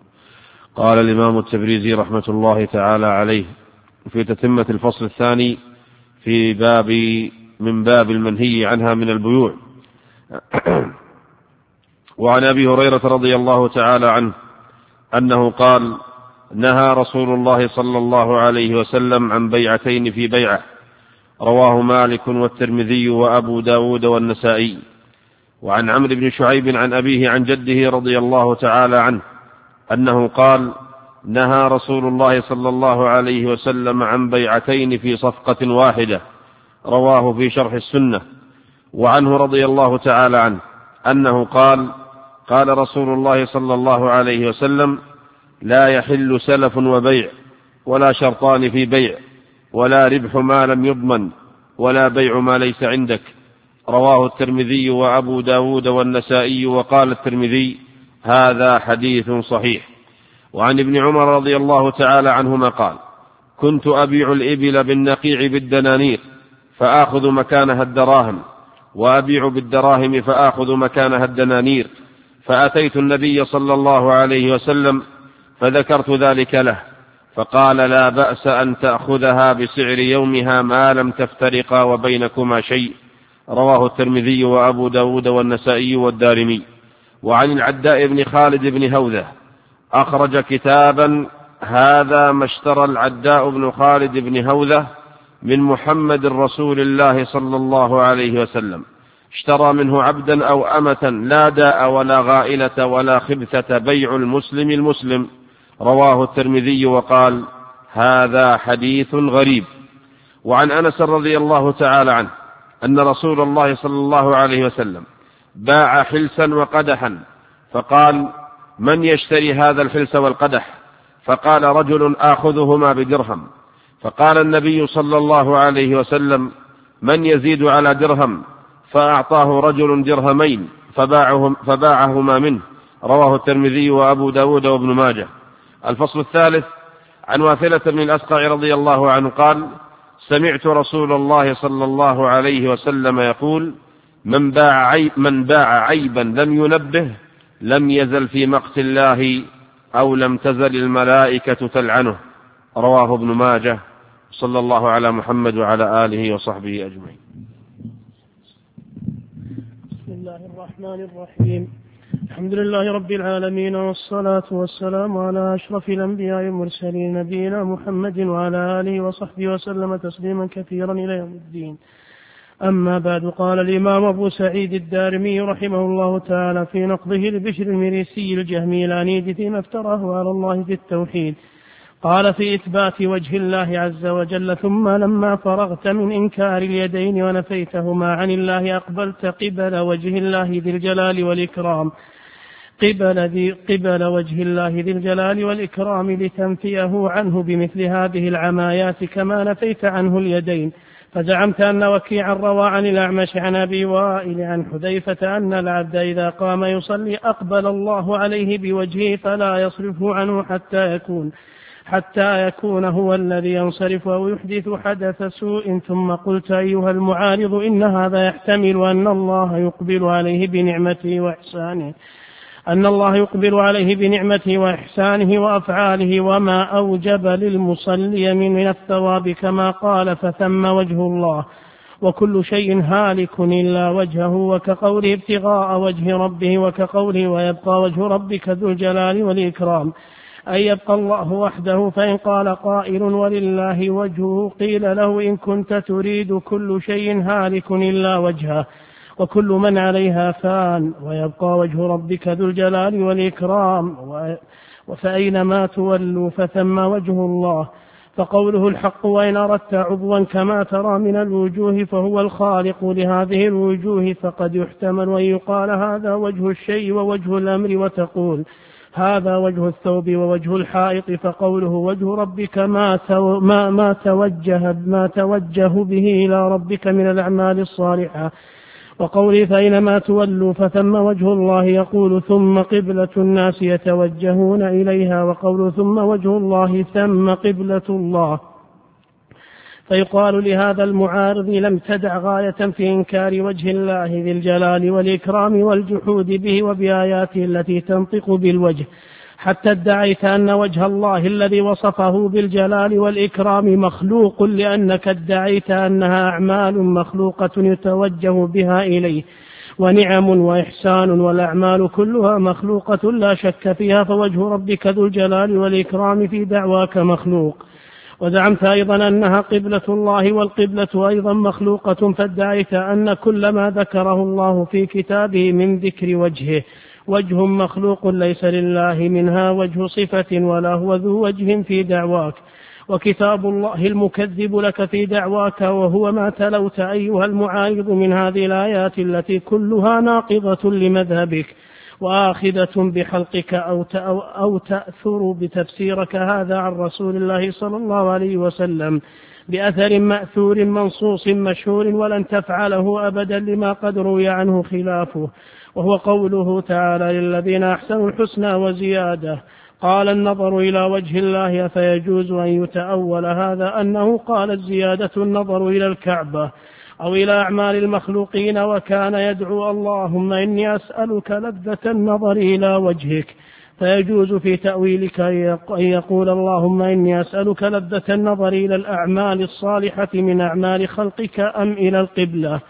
قال الإمام التبريزي رحمة الله تعالى عليه في تتمة الفصل الثاني في باب من باب المنهي عنها من البيوع: وعن أبي هريرة رضي الله تعالى عنه أنه قال: نهى رسول الله صلى الله عليه وسلم عن بيعتين في بيعة، رواه مالك والترمذي وأبو داود والنسائي. وعن عمرو بن شعيب عن أبيه عن جده رضي الله تعالى عنه أنه قال: نهى رسول الله صلى الله عليه وسلم عن بيعتين في صفقة واحدة. رواه في شرح السنة. وعنه رضي الله تعالى عنه أنه قال: قال رسول الله صلى الله عليه وسلم: لا يحل سلف وبيع، ولا شرطان في بيع، ولا ربح ما لم يضمن، ولا بيع ما ليس عندك. رواه الترمذي وأبو داود والنسائي. وقال الترمذي: هذا حديث صحيح. وعن ابن عمر رضي الله تعالى عنهما قال: كنت أبيع الإبل بالنقيع بالدنانير فآخذ مكانها الدراهم، وأبيع بالدراهم فآخذ مكانها الدنانير، فأتيت النبي صلى الله عليه وسلم فذكرت ذلك له، فقال: لا بأس أن تأخذها بسعر يومها ما لم تفترقا وبينكما شيء. رواه الترمذي وأبو داود والنسائي والدارمي. وعن العداء بن خالد بن هوذة أخرج كتابا: هذا ما اشترى العداء بن خالد بن هوذة من محمد رسول الله صلى الله عليه وسلم. اشترى منه عبدا أو أمة لا داء ولا غائلة ولا خبثة، بيع المسلم المسلم. رواه الترمذي وقال: هذا حديث غريب. وعن أنس رضي الله تعالى عنه أن رسول الله صلى الله عليه وسلم باع حلسا وقدحا، فقال: من يشتري هذا الحلس والقدح؟ فقال رجل: آخذهما بدرهم. فقال النبي صلى الله عليه وسلم: من يزيد على درهم؟ فأعطاه رجل درهمين فباعهم فباعهما منه. رواه الترمذي وأبو داود وابن ماجه. الفصل الثالث. عن واثلة بن الأسقع رضي الله عنه قال: سمعت رسول الله صلى الله عليه وسلم يقول: من باع, عيب من باع عيبا لم ينبه لم يزل في مقت الله أو لم تزل الملائكة تلعنه. رواه ابن ماجه. صلى الله على محمد وعلى آله وصحبه أجمعين. بسم الله الرحمن الرحيم. الحمد لله رب العالمين، والصلاة والسلام على أشرف الأنبياء والمرسلين نبينا محمد وعلى آله وصحبه وسلم تسليما كثيرا إلى يوم الدين. أما بعد، قال الإمام أبو سعيد الدارمي رحمه الله تعالى في نقضه لبشر المريسي الجهمي العنيد فيما افتراه على الله في التوحيد، قال في إثبات وجه الله عز وجل: ثم لما فرغت من إنكار اليدين ونفيتهما عن الله أقبلت قبل وجه الله ذي الجلال والإكرام قبل, ذي قبل وجه الله ذي الجلال والإكرام لتنفيه عنه بمثل هذه العمايات كما نفيت عنه اليدين. فزعمت أن وكيعا روى عن الأعمش عن أبي وائل عن حذيفة أن العبد إذا قام يصلي أقبل الله عليه بوجهه فلا يصرفه عنه حتى يكون حتى يكون هو الذي ينصرف أو يحدث حدث سوء. ثم قلت أيها المعارض: إن هذا يحتمل أن الله يقبل عليه بنعمته وإحسانه أن الله يقبل عليه بنعمته وإحسانه وأفعاله وما أوجب للمصلي من الثواب كما قال: فثم وجه الله وكل شيء هالك إلا وجهه، وكقوله ابتغاء وجه ربه، وكقوله ويبقى وجه ربك ذو الجلال والإكرام، أي يبقى الله وحده. فإن قال قائل: ولله وجهه، قيل له: إن كنت تريد كل شيء هالك إلا وجهه وكل من عليها فان، ويبقى وجه ربك ذو الجلال والإكرام، فأينما تولوا فثم وجه الله. فقوله الحق: وإن أردت عضوا كما ترى من الوجوه فهو الخالق لهذه الوجوه، فقد يحتمل أن يقال هذا وجه الشيء ووجه الأمر، وتقول هذا وجه الثوب ووجه الحائط. فقوله وجه ربك ما, تو ما, ما, توجه ما توجه به إلى ربك من الأعمال الصالحة. وقوله فإنما تولوا فثم وجه الله، يقول ثم قبلة الناس يتوجهون إليها، وقوله ثم وجه الله ثم قبلة الله. فيقال لهذا المعارض: لم تدع غاية في إنكار وجه الله ذي الجلال والإكرام والجحود به وبآياته التي تنطق بالوجه، حتى ادعيت أن وجه الله الذي وصفه بالجلال والإكرام مخلوق، لأنك ادعيت أنها أعمال مخلوقة يتوجه بها إليه، ونعم وإحسان، والأعمال كلها مخلوقة لا شك فيها، فوجه ربك ذو الجلال والإكرام في دعواك مخلوق. وزعمت أيضا أنها قبلة الله والقبلة أيضا مخلوقة، فادعيت أن كل ما ذكره الله في كتابه من ذكر وجهه وجه مخلوق ليس لله منها وجه صفة ولا هو ذو وجه في دعواك، وكتاب الله المكذب لك في دعواك وهو ما تلوت أيها المعارض من هذه الآيات التي كلها ناقضة لمذهبك وآخذة بحلقك أو أو تأثر بتفسيرك هذا عن رسول الله صلى الله عليه وسلم بأثر مأثور منصوص مشهور، ولن تفعله أبدا لما قد روي عنه خلافه، وهو قوله تعالى للذين أحسنوا الحسنى وزيادة. قال النظر إلى وجه الله فيجوز أن يتأول هذا أنه قال الزيادة النظر إلى الكعبة أو إلى أعمال المخلوقين، وكان يدعو اللهم إني أسألك لذة النظر إلى وجهك، فيجوز في تأويلك أن يقول اللهم إني أسألك لذة النظر إلى الأعمال الصالحة من أعمال خلقك أم إلى القبلة.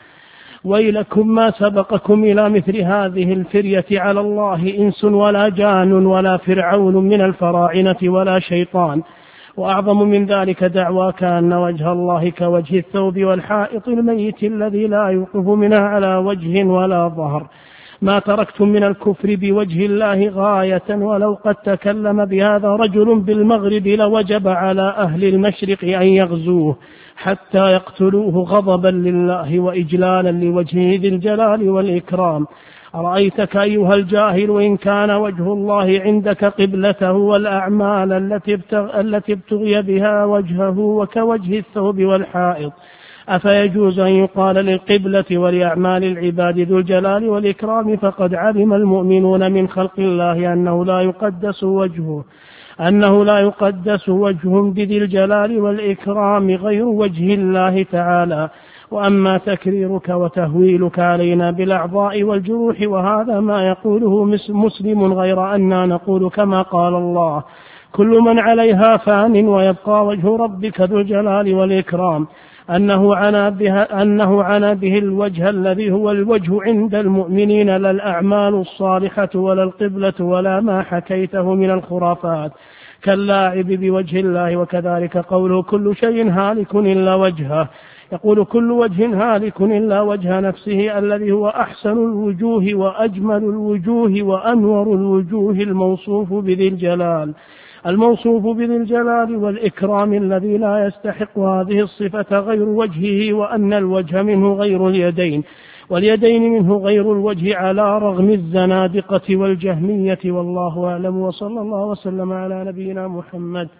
ويلكم ما سبقكم إلى مثل هذه الفرية على الله إنس ولا جان ولا فرعون من الفراعنة ولا شيطان. وأعظم من ذلك دعواك أن وجه الله كوجه الثوب والحائط الميت الذي لا يوقف منها على وجه ولا ظهر. ما تركتم من الكفر بوجه الله غاية، ولو قد تكلم بهذا رجل بالمغرب لوجب على أهل المشرق أن يغزوه حتى يقتلوه غضبا لله وإجلالا لوجهه ذي الجلال والإكرام. أرأيتك أيها الجاهل إن كان وجه الله عندك قبلته والأعمال التي ابتغي بها وجهه وكوجه الثوب والحائط، أفيجوز أن يقال للقبلة ولأعمال العباد ذو الجلال والإكرام؟ فقد علم المؤمنون من خلق الله أنه لا يقدس وجهه أنه لا يقدس وجه بذي الجلال والإكرام غير وجه الله تعالى. وأما تكريرك وتهويلك علينا بالأعضاء والجروح وهذا ما يقوله مسلم، غير أننا نقول كما قال الله كل من عليها فان ويبقى وجه ربك ذو الجلال والإكرام، أنه عنا بها أنه عنا به الوجه الذي هو الوجه عند المؤمنين، لا الأعمال الصالحة ولا القبلة ولا ما حكيته من الخرافات كاللاعب بوجه الله. وكذلك قوله كل شيء هالك إلا وجهه، يقول كل وجه هالك إلا وجه نفسه الذي هو أحسن الوجوه وأجمل الوجوه وأنور الوجوه الموصوف بذي الجلال الموصوف بذي الجلال والإكرام الذي لا يستحق هذه الصفة غير وجهه، وأن الوجه منه غير اليدين واليدين منه غير الوجه على رغم الزنادقة والجهمية. والله أعلم، وصلى الله وسلم على نبينا محمد.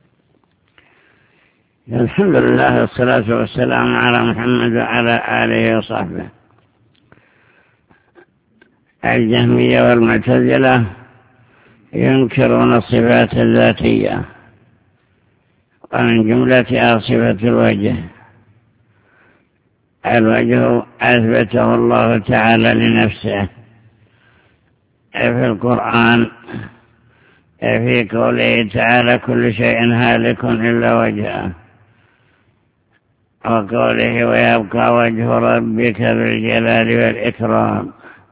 الحمد لله والصلاة والسلام على محمد وعلى آله وصحبه. الجهمية والمعتزلة ينكرون الصفات الذاتية، ومن جملتها صفة الوجه. الوجه أثبته الله تعالى لنفسه في القرآن في قوله تعالى كل شيء هالك إلا وجهه، وقوله ويبقى وجه ربك بالجلال والإكرام،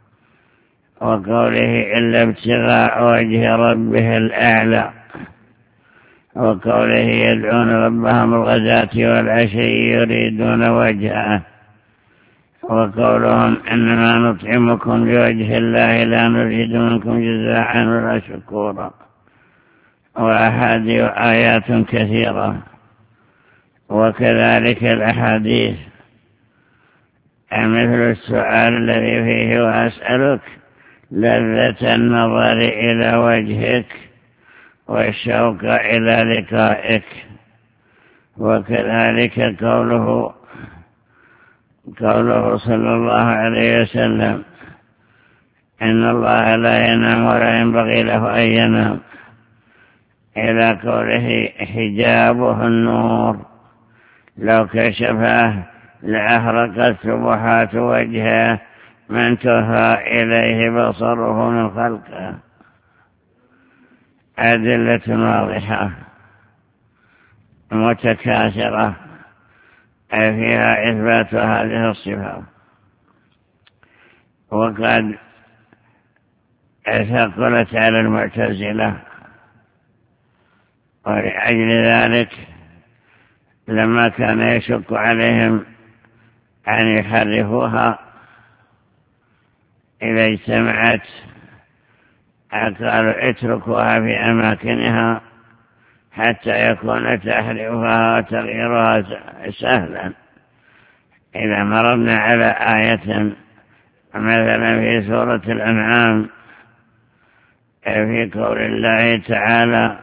وقوله إلا ابتغاء وجه ربه الأعلى، وقوله يدعون ربهم الغداة والعشي يريدون وجهه، وقولهم إنما نطعمكم لوجه الله لا نريد منكم جزاء ولا شكورا، وأحاديث آيات كثيرة. وكذلك الأحاديث مثل السؤال الذي فيه وأسألك لذة النظر إلى وجهك والشوق إلى لقائك. وكذلك قوله قوله صلى الله عليه وسلم إن الله لا ينام ولا ينبغي له أن ينام، إلى قوله حجابه النور لو كشفه لأحرقت سبحات وجهه ما انتهى إليه بصره من خلقه. أدلة واضحة متكاثرة فيها إثبات هذه الصفة، وقد ثقلت على المعتزلة، ولأجل ذلك لما كان يشق عليهم أن يحرفوها إذا اجتمعت قالوا اتركوها في أماكنها حتى يكون تحريفها وتغييرها سهلا. إذا مررنا على آية مثلا في سورة الأنعام في قول الله تعالى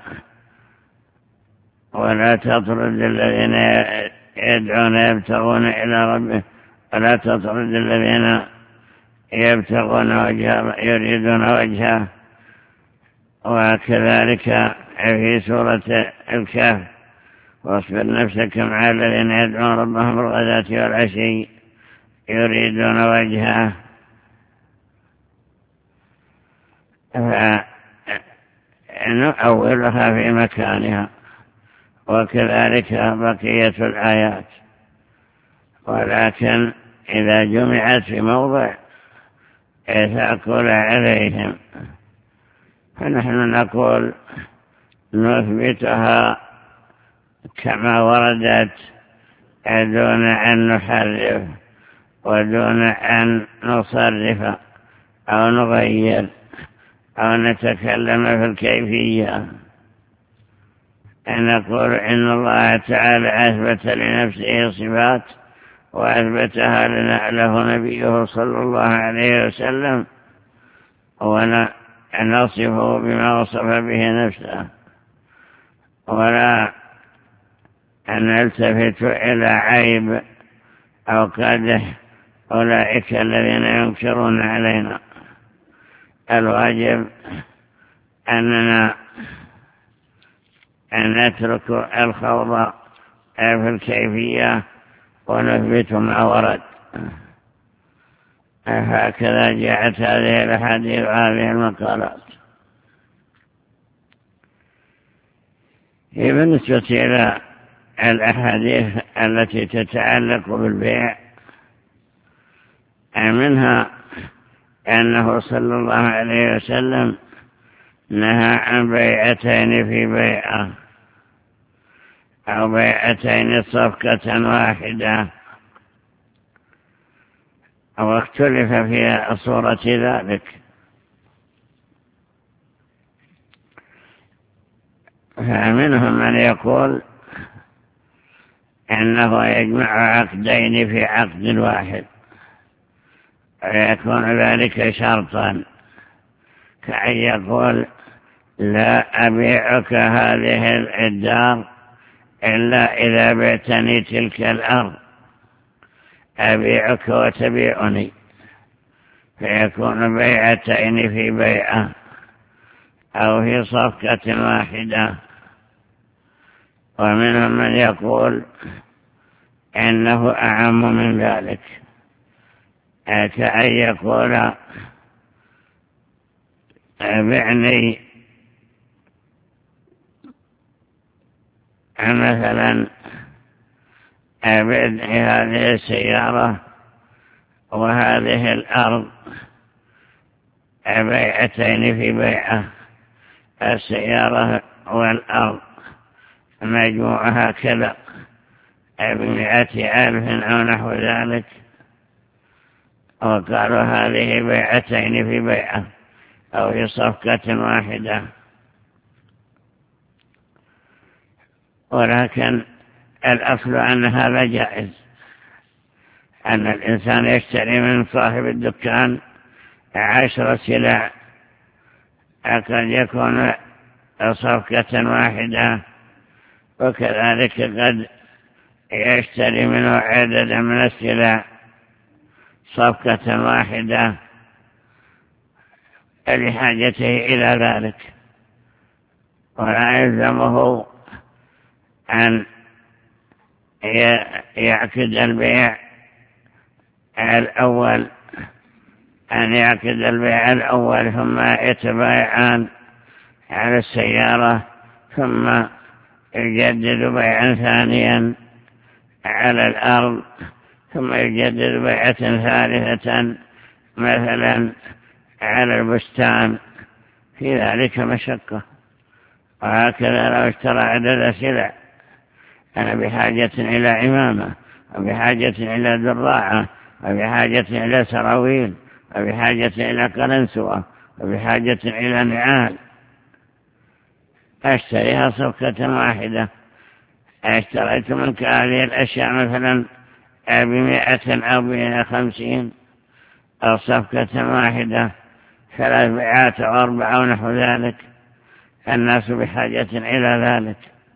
ولا تطرد الذين يدعون يبتغون إلى ربهم ولا تطرد الذين يبتغون وجهه يريدون وجهه، وكذلك في سورة الكهف واصبر نفسك مع الذين يدعون ربهم بالغداة والعشي يريدون وجهه، فنؤولها في مكانها، وكذلك بقية الآيات. ولكن إذا جمعت في موضع ثقل عليهم فنحن نقول نثبتها كما وردت دون أن نحرف ودون أن نصرف أو نغير أو نتكلم في الكيفية. نقول إن الله تعالى أثبت لنفسه صفات وأثبتها لنا له نبيه صلى الله عليه وسلم، ونصفه بما وصف به نفسه، ولا أن نلتفت إلى عيب أو قدح أولئك الذين ينكرون علينا. الواجب أننا أن نترك الخوض في الكيفية ونثبت ما ورد. هكذا جاءت هذه الأحاديث وهذه المقالات. بالنسبة إلى الأحاديث التي تتعلق بالبيع منها أنه صلى الله عليه وسلم نهى عن بيعتين في بيعة أو بيعتين صفقة واحدة، أو اختلف في صورة ذلك. فمنهم من يقول أنه يجمع عقدين في عقد واحد ويكون ذلك شرطا، كأن يقول لا أبيعك هذه الدار إلا إذا بعتني تلك الأرض، أبيعك وتبيعني، فيكون بيعتين في بيعة أو في صفقة واحدة. ومنهم من يقول إنه أعم من ذلك، كأن يقول بعني مثلا أبيع هذه السيارة وهذه الأرض بيعتين في بيعة، السيارة والأرض مجموعها كذا بمئة ألف أو نحو ذلك، وقالوا هذه بيعتين في بيعة أو في صفقة واحدة. ولكن الأصل أن هذا جائز، أن الإنسان يشتري من صاحب الدكان عشر سلع قد يكون صفقة واحدة، وكذلك قد يشتري منه عددا من السلع صفقة واحدة لحاجته إلى ذلك، ولا يلزمه أن يعقد البيع الأول أن يعقد البيع الأول ثم يتبايعان على السيارة، ثم يجدد بيعا ثانيا على الأرض، ثم يجدد بيعة ثالثة مثلا على البستان، في ذلك مشقة. وهكذا لو اشترى عدد سلع أنا بحاجة إلى عمامة، وبحاجة إلى ذراعة، وبحاجة إلى سراويل، وبحاجة إلى قلنسوة، وبحاجة إلى نعال، أشتريها صفقة واحدة. اشتريت منك هذه الأشياء مثلا بمئة أو بخمسين أو صفقة واحدة، ثلاث بيعات أو أربعة ونحو ذلك، الناس بحاجة إلى ذلك،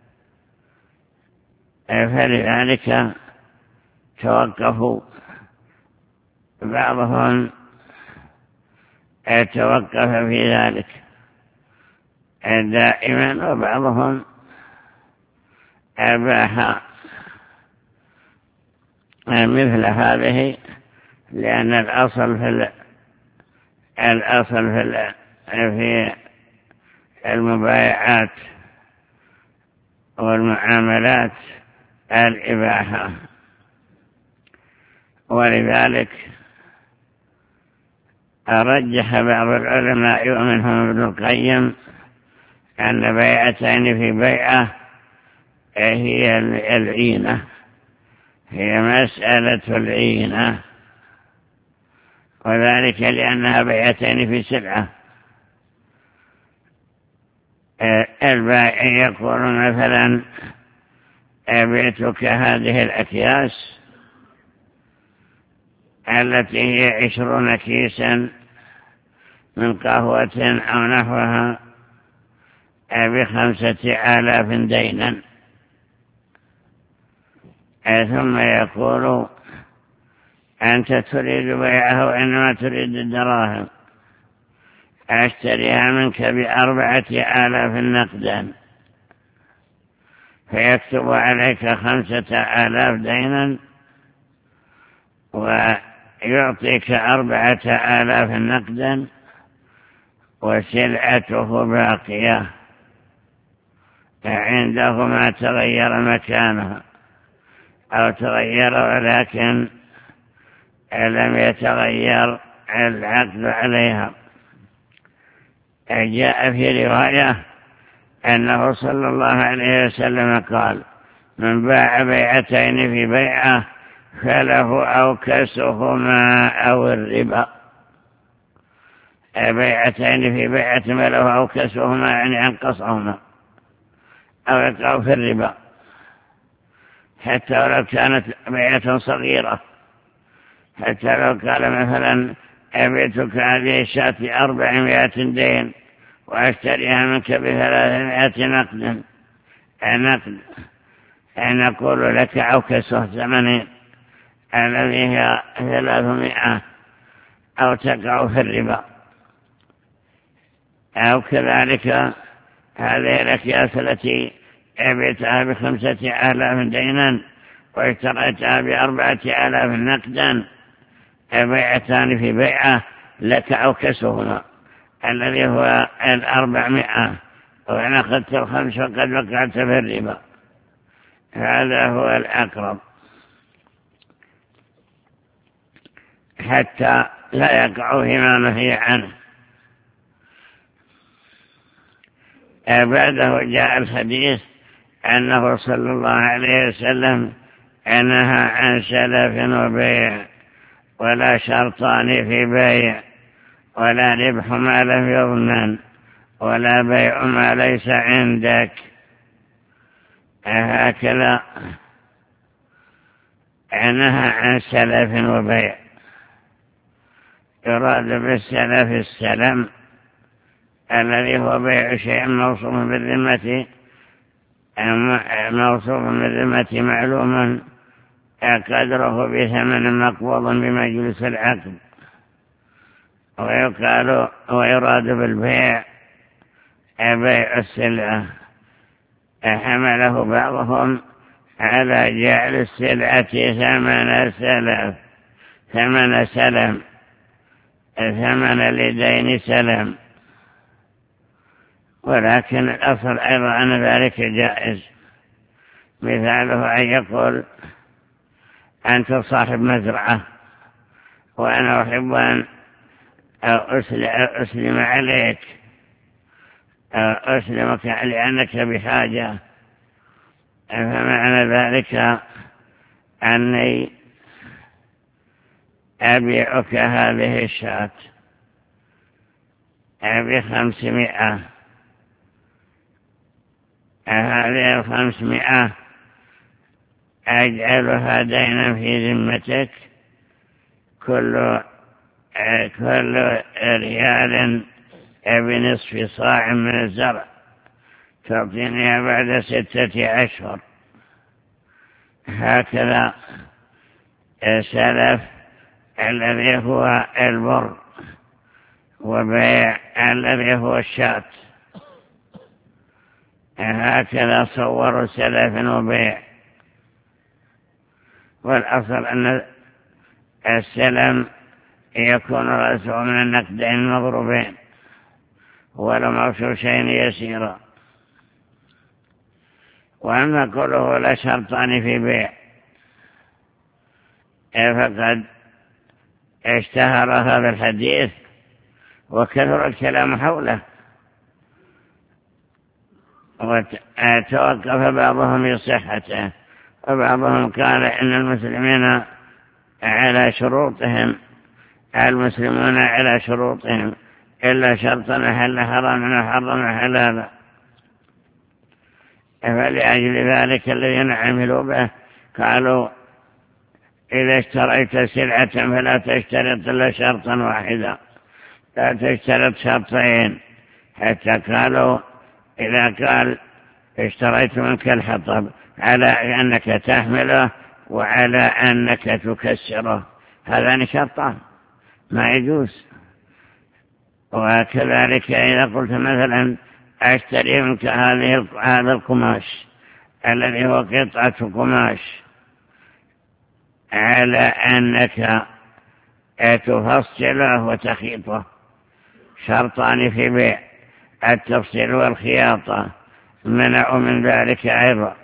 فلذلك توقفوا. بعضهم توقف في ذلك دائما، وبعضهم أباح مثل هذه، لأن الأصل في الأصل في في المبايعات والمعاملات الإباحة. ولذلك أرجح بعض العلماء ومنهم ابن القيم أن بيعتين في بيعة هي العينة، هي مسألة العينة، وذلك لأنها بيعتين في سلعة. البائع يقول مثلا أبيتك هذه الأكياس التي هي عشرون كيسا من قهوة أو نحوها بخمسة آلاف دينا، ثم يقول أنت تريد بيعه وإنما تريد الدراهم، أشتريها منك بأربعة آلاف نقدا، فيكتب عليك خمسة آلاف دينا ويعطيك أربعة آلاف نقدا وسلعته باقية عنده ما تغير مكانها أو تغير ولكن لم يتغير العقد عليها. جاء في رواية أنه صلى الله عليه وسلم قال: من باع بيعتين في بيعة فله أوكسهما أو الربا. بيعتين في بيعة فله أوكسهما يعني أنقصهما أو يقع في الربا، حتى لو كانت بيعة صغيرة، حتى لو قال مثلا أبيتك هذه الشاة أربعمائة دين وأشتريها منك بثلاثمائة نقد نقد نقول لك أوكسه ثمانين الذي هي ثلاثمائة أو تقع في الربا. أو كذلك هذه الأكياس التي أبيتها بخمسة آلاف دينا واشتريتها بأربعة آلاف نقدا، بيعتان في بيعة لك أوكسهما الذي هو الأربعمائة، وإن أخذت الخمس وقد وقعت في الربا. هذا هو الأقرب، حتى لا يقع فيما نهي عنه. بعده جاء الحديث أنه صلى الله عليه وسلم نهى عن سلف وبيع، ولا شرطان في بيع، ولا ربح ما لم يضمن، ولا بيع ما ليس عندك. هكذا نهى عن سلف وبيع. يراد بالسلف السلم الذي هو بيع شيء موصوف بالذمة موصوف بالذمة معلوما قدره بثمن مقبوض بمجلس العقد. ويقال ويراد بالبيع بيع السلعة، حمله بعضهم على جعل السلعة ثمن سلف ثمن سلم ثمن لدين سلم، ولكن الأصل أيضا أن ذلك جائز. مثاله أن يقول: أنت صاحب مزرعة وأنا أحب أن أسلم عليك، أسلمك لأنك بحاجة، فمعنى ذلك أني أبيعك هذه الشاة بخمسمائة، هذه الخمسمائة أجعلها دينا في ذمتك، كل كل ريال بنصف صاع من الزرع تعطينيها بعد ستة أشهر. هكذا سلف الذي هو البر، وبيع الذي هو الشاة، هكذا صوروا سلف وبيع. والأصل أن السلم يكون رأسه من النقدين المضروبين ولو مغشوشين يسيرا. وأما قوله لا شرطان في بيع فقد اشتهر هذا الحديث وكثر الكلام حوله، وتوقف بعضهم لصحته، وبعضهم قال إن المسلمين على شروطهم المسلمون على شروطهم إلا شرطا أحل حراما وحرم حلالا. فلأجل ذلك الذين عملوا به قالوا إذا اشتريت سلعة فلا تشترط إلا شرطا واحدا، لا تشترط شرطين. حتى قالوا إذا قال اشتريت منك الحطب على أنك تحمله وعلى أنك تكسره، هذان شرطان ما يجوز. وكذلك إذا قلت مثلا أشتري منك هذا القماش الذي هو قطعة قماش على أنك تفصله وتخيطه، شرطان في بيع، التفصيل والخياطة، منعوا من ذلك أيضا.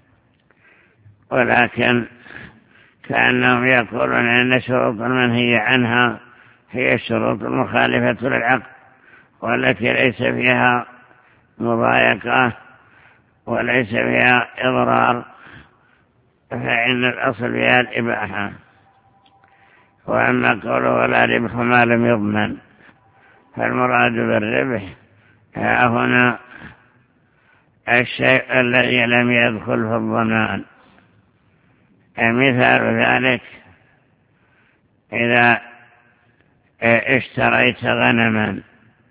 ولكن كأنهم يقولون أن شروط المنهي عنها هي الشروط المخالفة للعقد والتي ليس فيها مضايقة وليس فيها إضرار، فإن الأصل فيها الإباحة. وأما قوله ولا ربح ما لم يضمن، فالمراد بالربح ها هنا الشيء الذي لم يدخل في الضمان. مثال ذلك إذا اشتريت غنما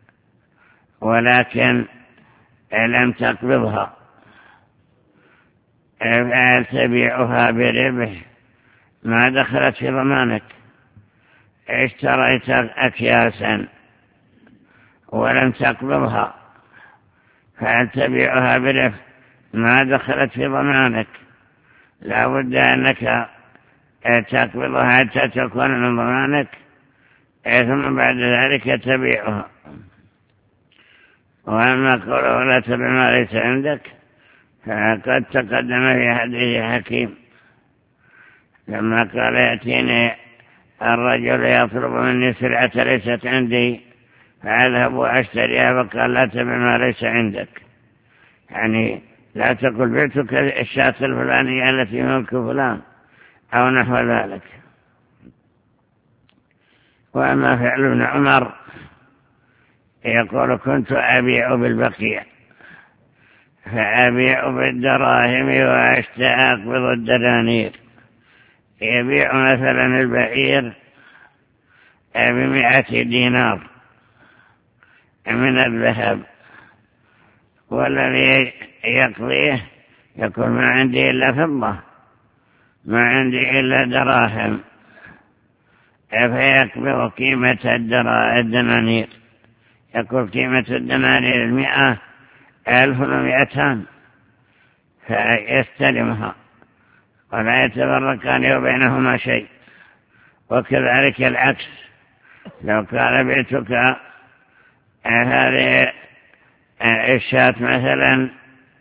ولكن لم تقبضها فهل تبيعها بربح ما دخلت في ضمانك؟ اشتريت أكياسا ولم تقبضها فهل تبيعها بربح ما دخلت في ضمانك؟ لا بد أنك تقبضها حتى تكون من ضمانك، ثم بعد ذلك تبيعها. وأما قوله لا تبع ما ليس عندك فقد تقدم في حديث حكيم لما قال يأتيني الرجل يطلب مني سلعة ليست عندي فأذهب وأشتريها، فقال لا تبع ما ليس عندك، يعني لا تقل بعتك الشاة الفلانية التي ملك فلان أو نحو ذلك. وأما فعل ابن عمر يقول كنت أبيع بالبقيع فأبيع بالدراهم وأقبض الدنانير. يبيع مثلا البعير بمئة دينار من الذهب، والذي يقضيه يقول ما عندي إلا فضة، ما عندي إلا دراهم، فيقبض قيمة الدنانير، يقول قيمة الدنانير المئة ألف ومئتان، فيستلمها ولا يتفرقان وبينهما شيء. وكذلك العكس، لو قال بعتك هذه الشاة مثلا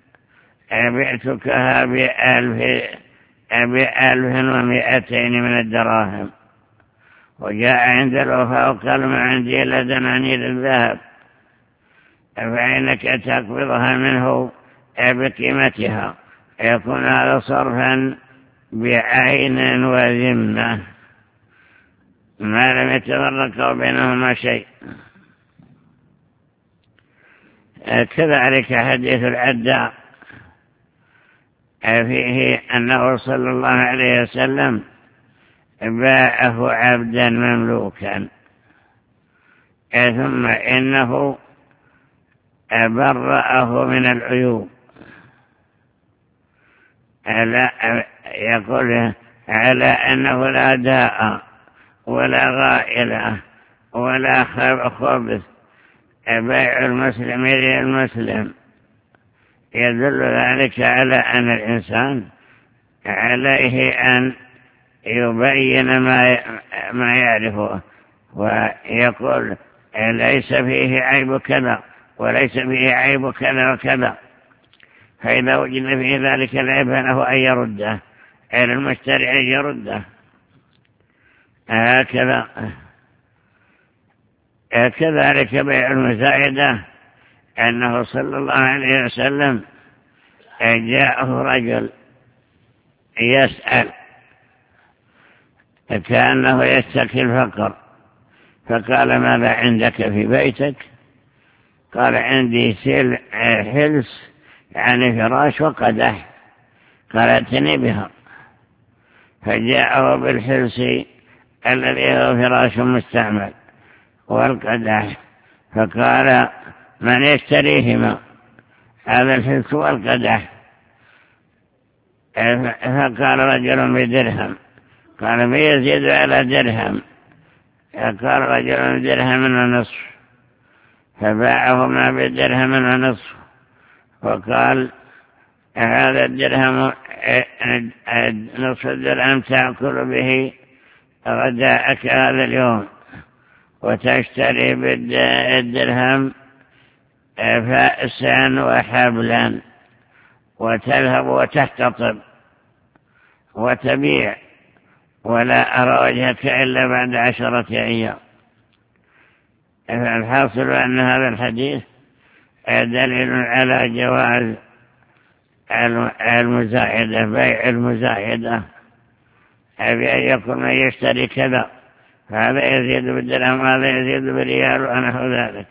بعتكها بألف بألف ومئتين من الدراهم، وجاء عند الوفاء وقال ما عندي إلا دنانير الذهب، فإنك تقبضها منه بقيمتها، يكون هذا صرفا بعين وذمة ما لم يتفرق بينهما شيء. كذلك حديث العداء فيه أنه صلى الله عليه وسلم باعه عبدا مملوكا ثم إنه برأه من العيوب. يقول على أنه لا داء ولا غائلة ولا خبث بيع المسلم للمسلم، يدل ذلك على أن الإنسان عليه أن يبين ما ما يعرفه ويقول ليس فيه عيب كذا وليس فيه عيب كذا وكذا، فإذا وجد فيه ذلك العيب فله أن يرده على المشتري أن يرده. هكذا كذلك بيع المزايدة، أنه صلى الله عليه وسلم جاءه رجل يسأل كأنه يشتكي الفقر، فقال ماذا عندك في بيتك؟ قال عندي سل حلس يعني فراش وقدح. قال ائتني بها، فجاءه بالحلس الذي هو فراش مستعمل والقدح، فقال من يشتريهما؟ هذا الحلس والقدح. فقال رجل بدرهم، قال ما يزيد على درهم؟ قال رجل بدرهم ونصف، فباعهما بدرهم ونصف، وقال هذا الدرهم نصف الدرهم تأكل به غداءك هذا اليوم، وتشتري بالدرهم فأسا وحبلا، وتذهب وتحتطب وتبيع، ولا أرى وجهك إلا بعد عشرة أيام. فالحاصل أن هذا الحديث دليل على جواز المزايدة، بيع المزايدة، بأن يكون من يشتري كذا هذا يزيد بالدرهم هذا يزيد بريال ونحو ذلك.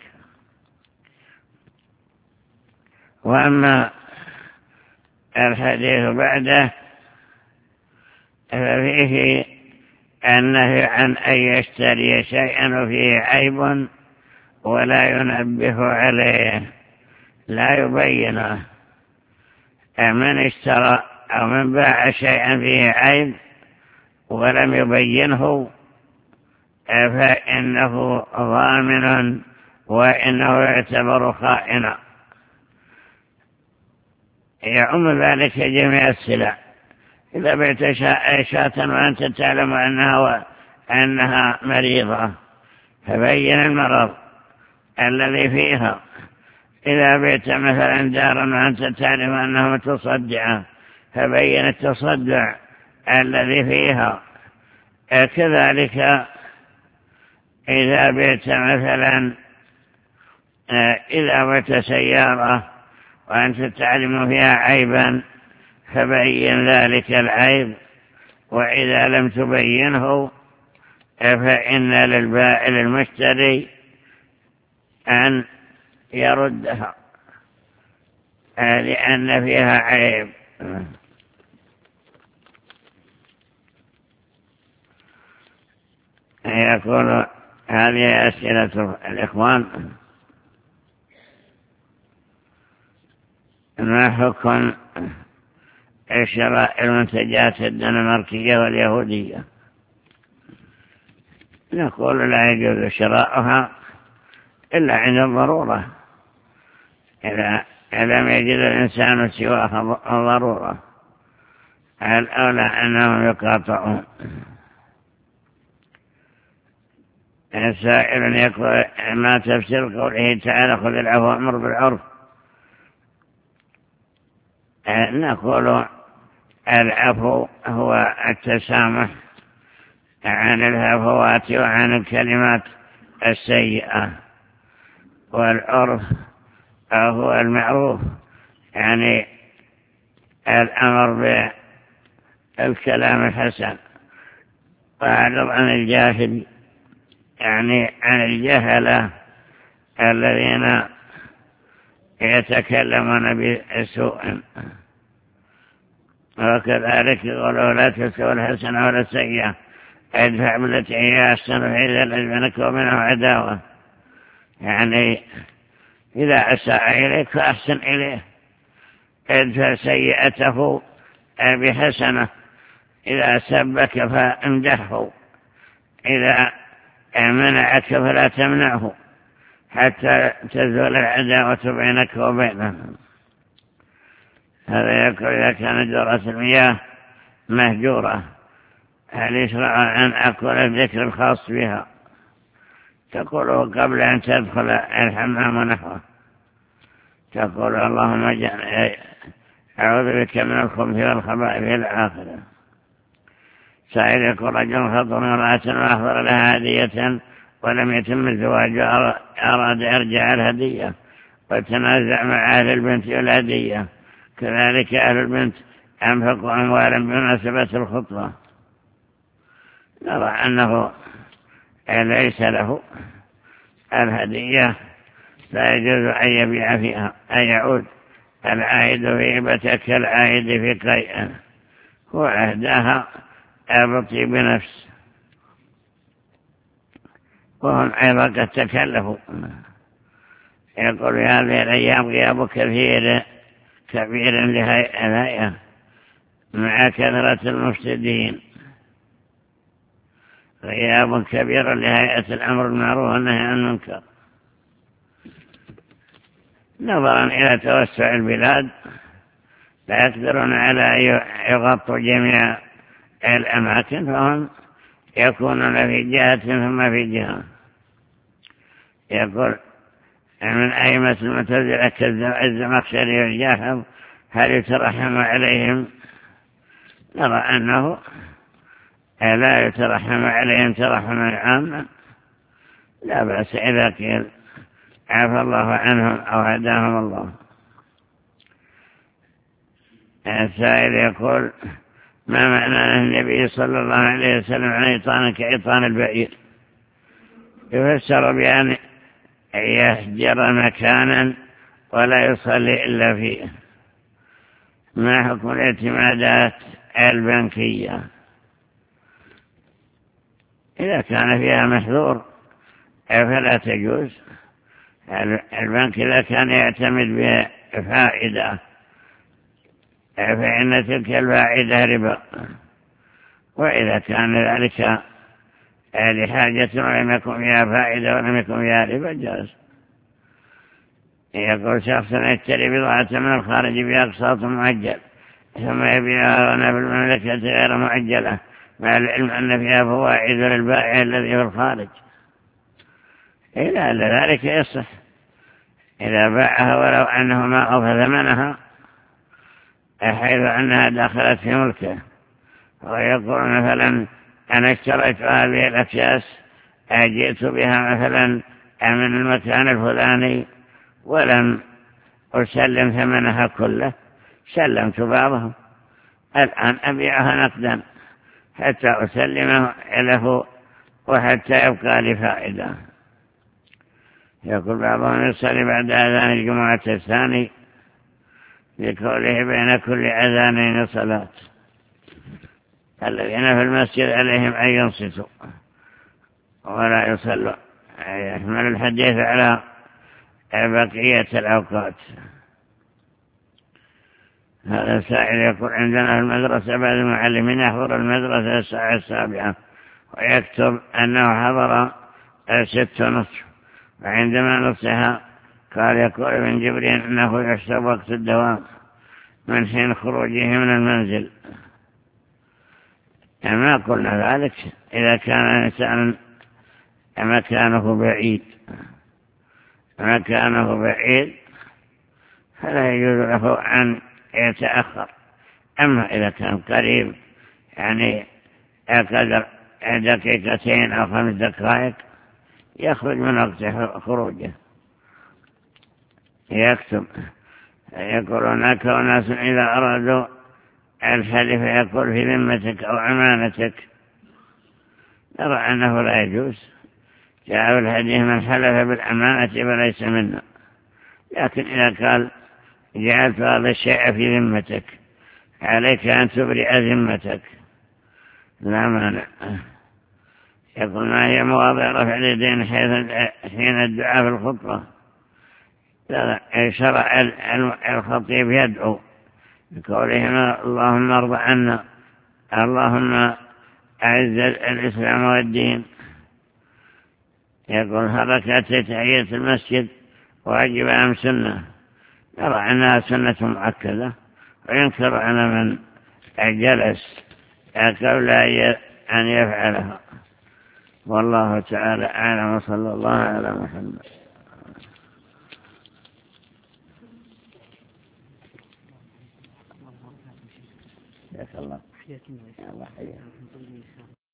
وأما الحديث بعده ففيه النهي عن أن يشتري شيئا وفيه عيب ولا ينبه عليه، لا يبينه. من اشترى أو من باع شيئا فيه عيب ولم يبينه فإنه ضامن وإنه يعتبر خائنا. يعم ذلك جميع السلع. إذا بعت شاة وأنت تعلم أنها, أنها مريضة فبين المرض الذي فيها. إذا بعت مثلا دارا وأنت تعلم أنها متصدعة فبين التصدع الذي فيها. كذلك إذا بعت مثلا إذا بعت سيارة وأنت تعلم فيها عيبا فبين ذلك العيب، وإذا لم تبينه فإن للبائع المشتري أن يردها لأن فيها عيب. يقول هذه أسئلة الإخوان: ما حكم شراء المنتجات الدنماركية واليهودية؟ نقول لا يجوز شراؤها إلا عند الضرورة، إذا لم يجد الإنسان سواها ضرورة الأولى أنهم يقاطعون. السائل يقول: ما تفسير قوله تعالى خذ العفو وأمر بالعرف؟ نقول العفو هو التسامح عن الهفوات وعن الكلمات السيئة، والعرف هو المعروف، يعني الأمر بالكلام الحسن، وأعرض عن الجاهل، يعني عن الجهلة الذين يتكلمون بسوء. وكذلك يقولوا لا تستوي الحسنة ولا السيئة، ادفع بالتي هي أحسن فإذا الذي بينك وبينه عداوة. يعني إذا أساء إليك فأحسن إليه، ادفع سيئته بحسنة، إذا سبك فامدحه، إذا منعك فلا تمنعه، حتى تزول العداوة بينك وبينه. هذا يقول إذا كانت دورة المياه مهجورة هل يشرع أن أكل الذكر الخاص بها؟ تقوله قبل أن تدخل الحمام ونحوه، تقول اللهم أعوذ بك من الخبث والخبائث إلى آخره. سائل يقول رجل خطر امرأة وأحضر لها هدية ولم يتم الزواج، أراد يرجع الهدية وتنازع مع أهل البنت والهدية، كذلك أهل البنت أنفقوا أموالا بمناسبة الخطبة، نرى أنه ليس له الهدية، لا يجوز أن يبيع فيها، أن يعود العائد في هبته كالعائد في قيئه، هو أهداها بطيب نفس، وهم أيضا قد تكلفوا. يقول هذه الأيام غياب كثير كبير لهيئة مع كثرة المفسدين، غياب كبير لهيئة الأمر بالمعروف والنهي عن المنكر. نظرا إلى توسع البلاد لا يقدرون على أن يغطوا جميع الأماكن، فهم يكونون في جهة ثم في جهة. يقول من أئمة المعتزلة كالزمخشري والجاحظ هل يترحم عليهم؟ نرى أنه لا يترحم عليهم ترحما عاما، لا بأس إذا قيل عفى الله عنهم أو هداهم الله. السائل يقول ما معنى النبي صلى الله عليه وسلم عن عطان كعطان البعير؟ يفسر بأن يهجر مكانا ولا يصلي إلا فيه. ما حكم الاعتمادات البنكية؟ إذا كان فيها محظور فلا تجوز. البنك إذا كان يعتمد بفائدة فإن تلك الفائدة ربا، وإذا كان ذلك لحاجة ولم يكن فيها فائدة ولم يكن فيها ربا جاز. يقول شخص يشتري بضاعة من الخارج بأقساط معجل ثم يبيعها هنا في المملكة غير معجلة مع العلم أن فيها فوائد للبائع الذي في الخارج، إلا أن ذلك يصح إذا باعها ولو أنه ما أوفى ثمنها، حيث أنها دخلت في ملكه. ويقول مثلا أنا اشتريت هذه الأكياس أجئت بها مثلا من المكان الفلاني ولم أسلم ثمنها كله، سلمت بعضها، الآن أبيعها نقدا حتى أسلمه له وحتى يبقى لي فائدة. يقول بعضهم يصلي بعد أذان الجمعة الثاني لقوله بين كل أذانين صلاة، الذين في المسجد عليهم أن ينصتوا ولا يصلوا، يحمل الحديث على بقية الأوقات. هذا السائل يقول عندنا في المدرسة بعض المعلمين يحضر المدرسة الساعة السابعة ويكتب أنه حضر ست ونصف، وعندما نصها قال يقول ابن جبرين أنه يحسب وقت الدوام من حين خروجه من المنزل. ما قلنا ذلك إذا كان الإنسان مكانه بعيد مكانه بعيد فلا يجوز له أن يتأخر. أما إذا كان قريب يعني قدر دقيقتين أو خمس دقائق يخرج من وقت خروجه يكتب. يقولون هناك أناس إذا أرادوا الحلف يقول في ذمتك أو أمانتك، نرى أنه لا يجوز. جاء الحديث من حلف بالأمانة فليس منا، لكن إذا قال جعلت هذا الشيء في ذمتك عليك أن تبرئ ذمتك لا مانع. يقول ما هي مواضع رفع اليدين حين الدعاء في الخطبة؟ شرع الخطيب يدعو بقوله اللهم ارض عنا، اللهم أعز الإسلام والدين. يقول حركات تحية المسجد واجب أم سنة؟ نرى أنها سنة مؤكدة، وينكر على من جلس قبل أن يفعلها. والله تعالى أعلم، وصلى الله على محمد. جزاك الله.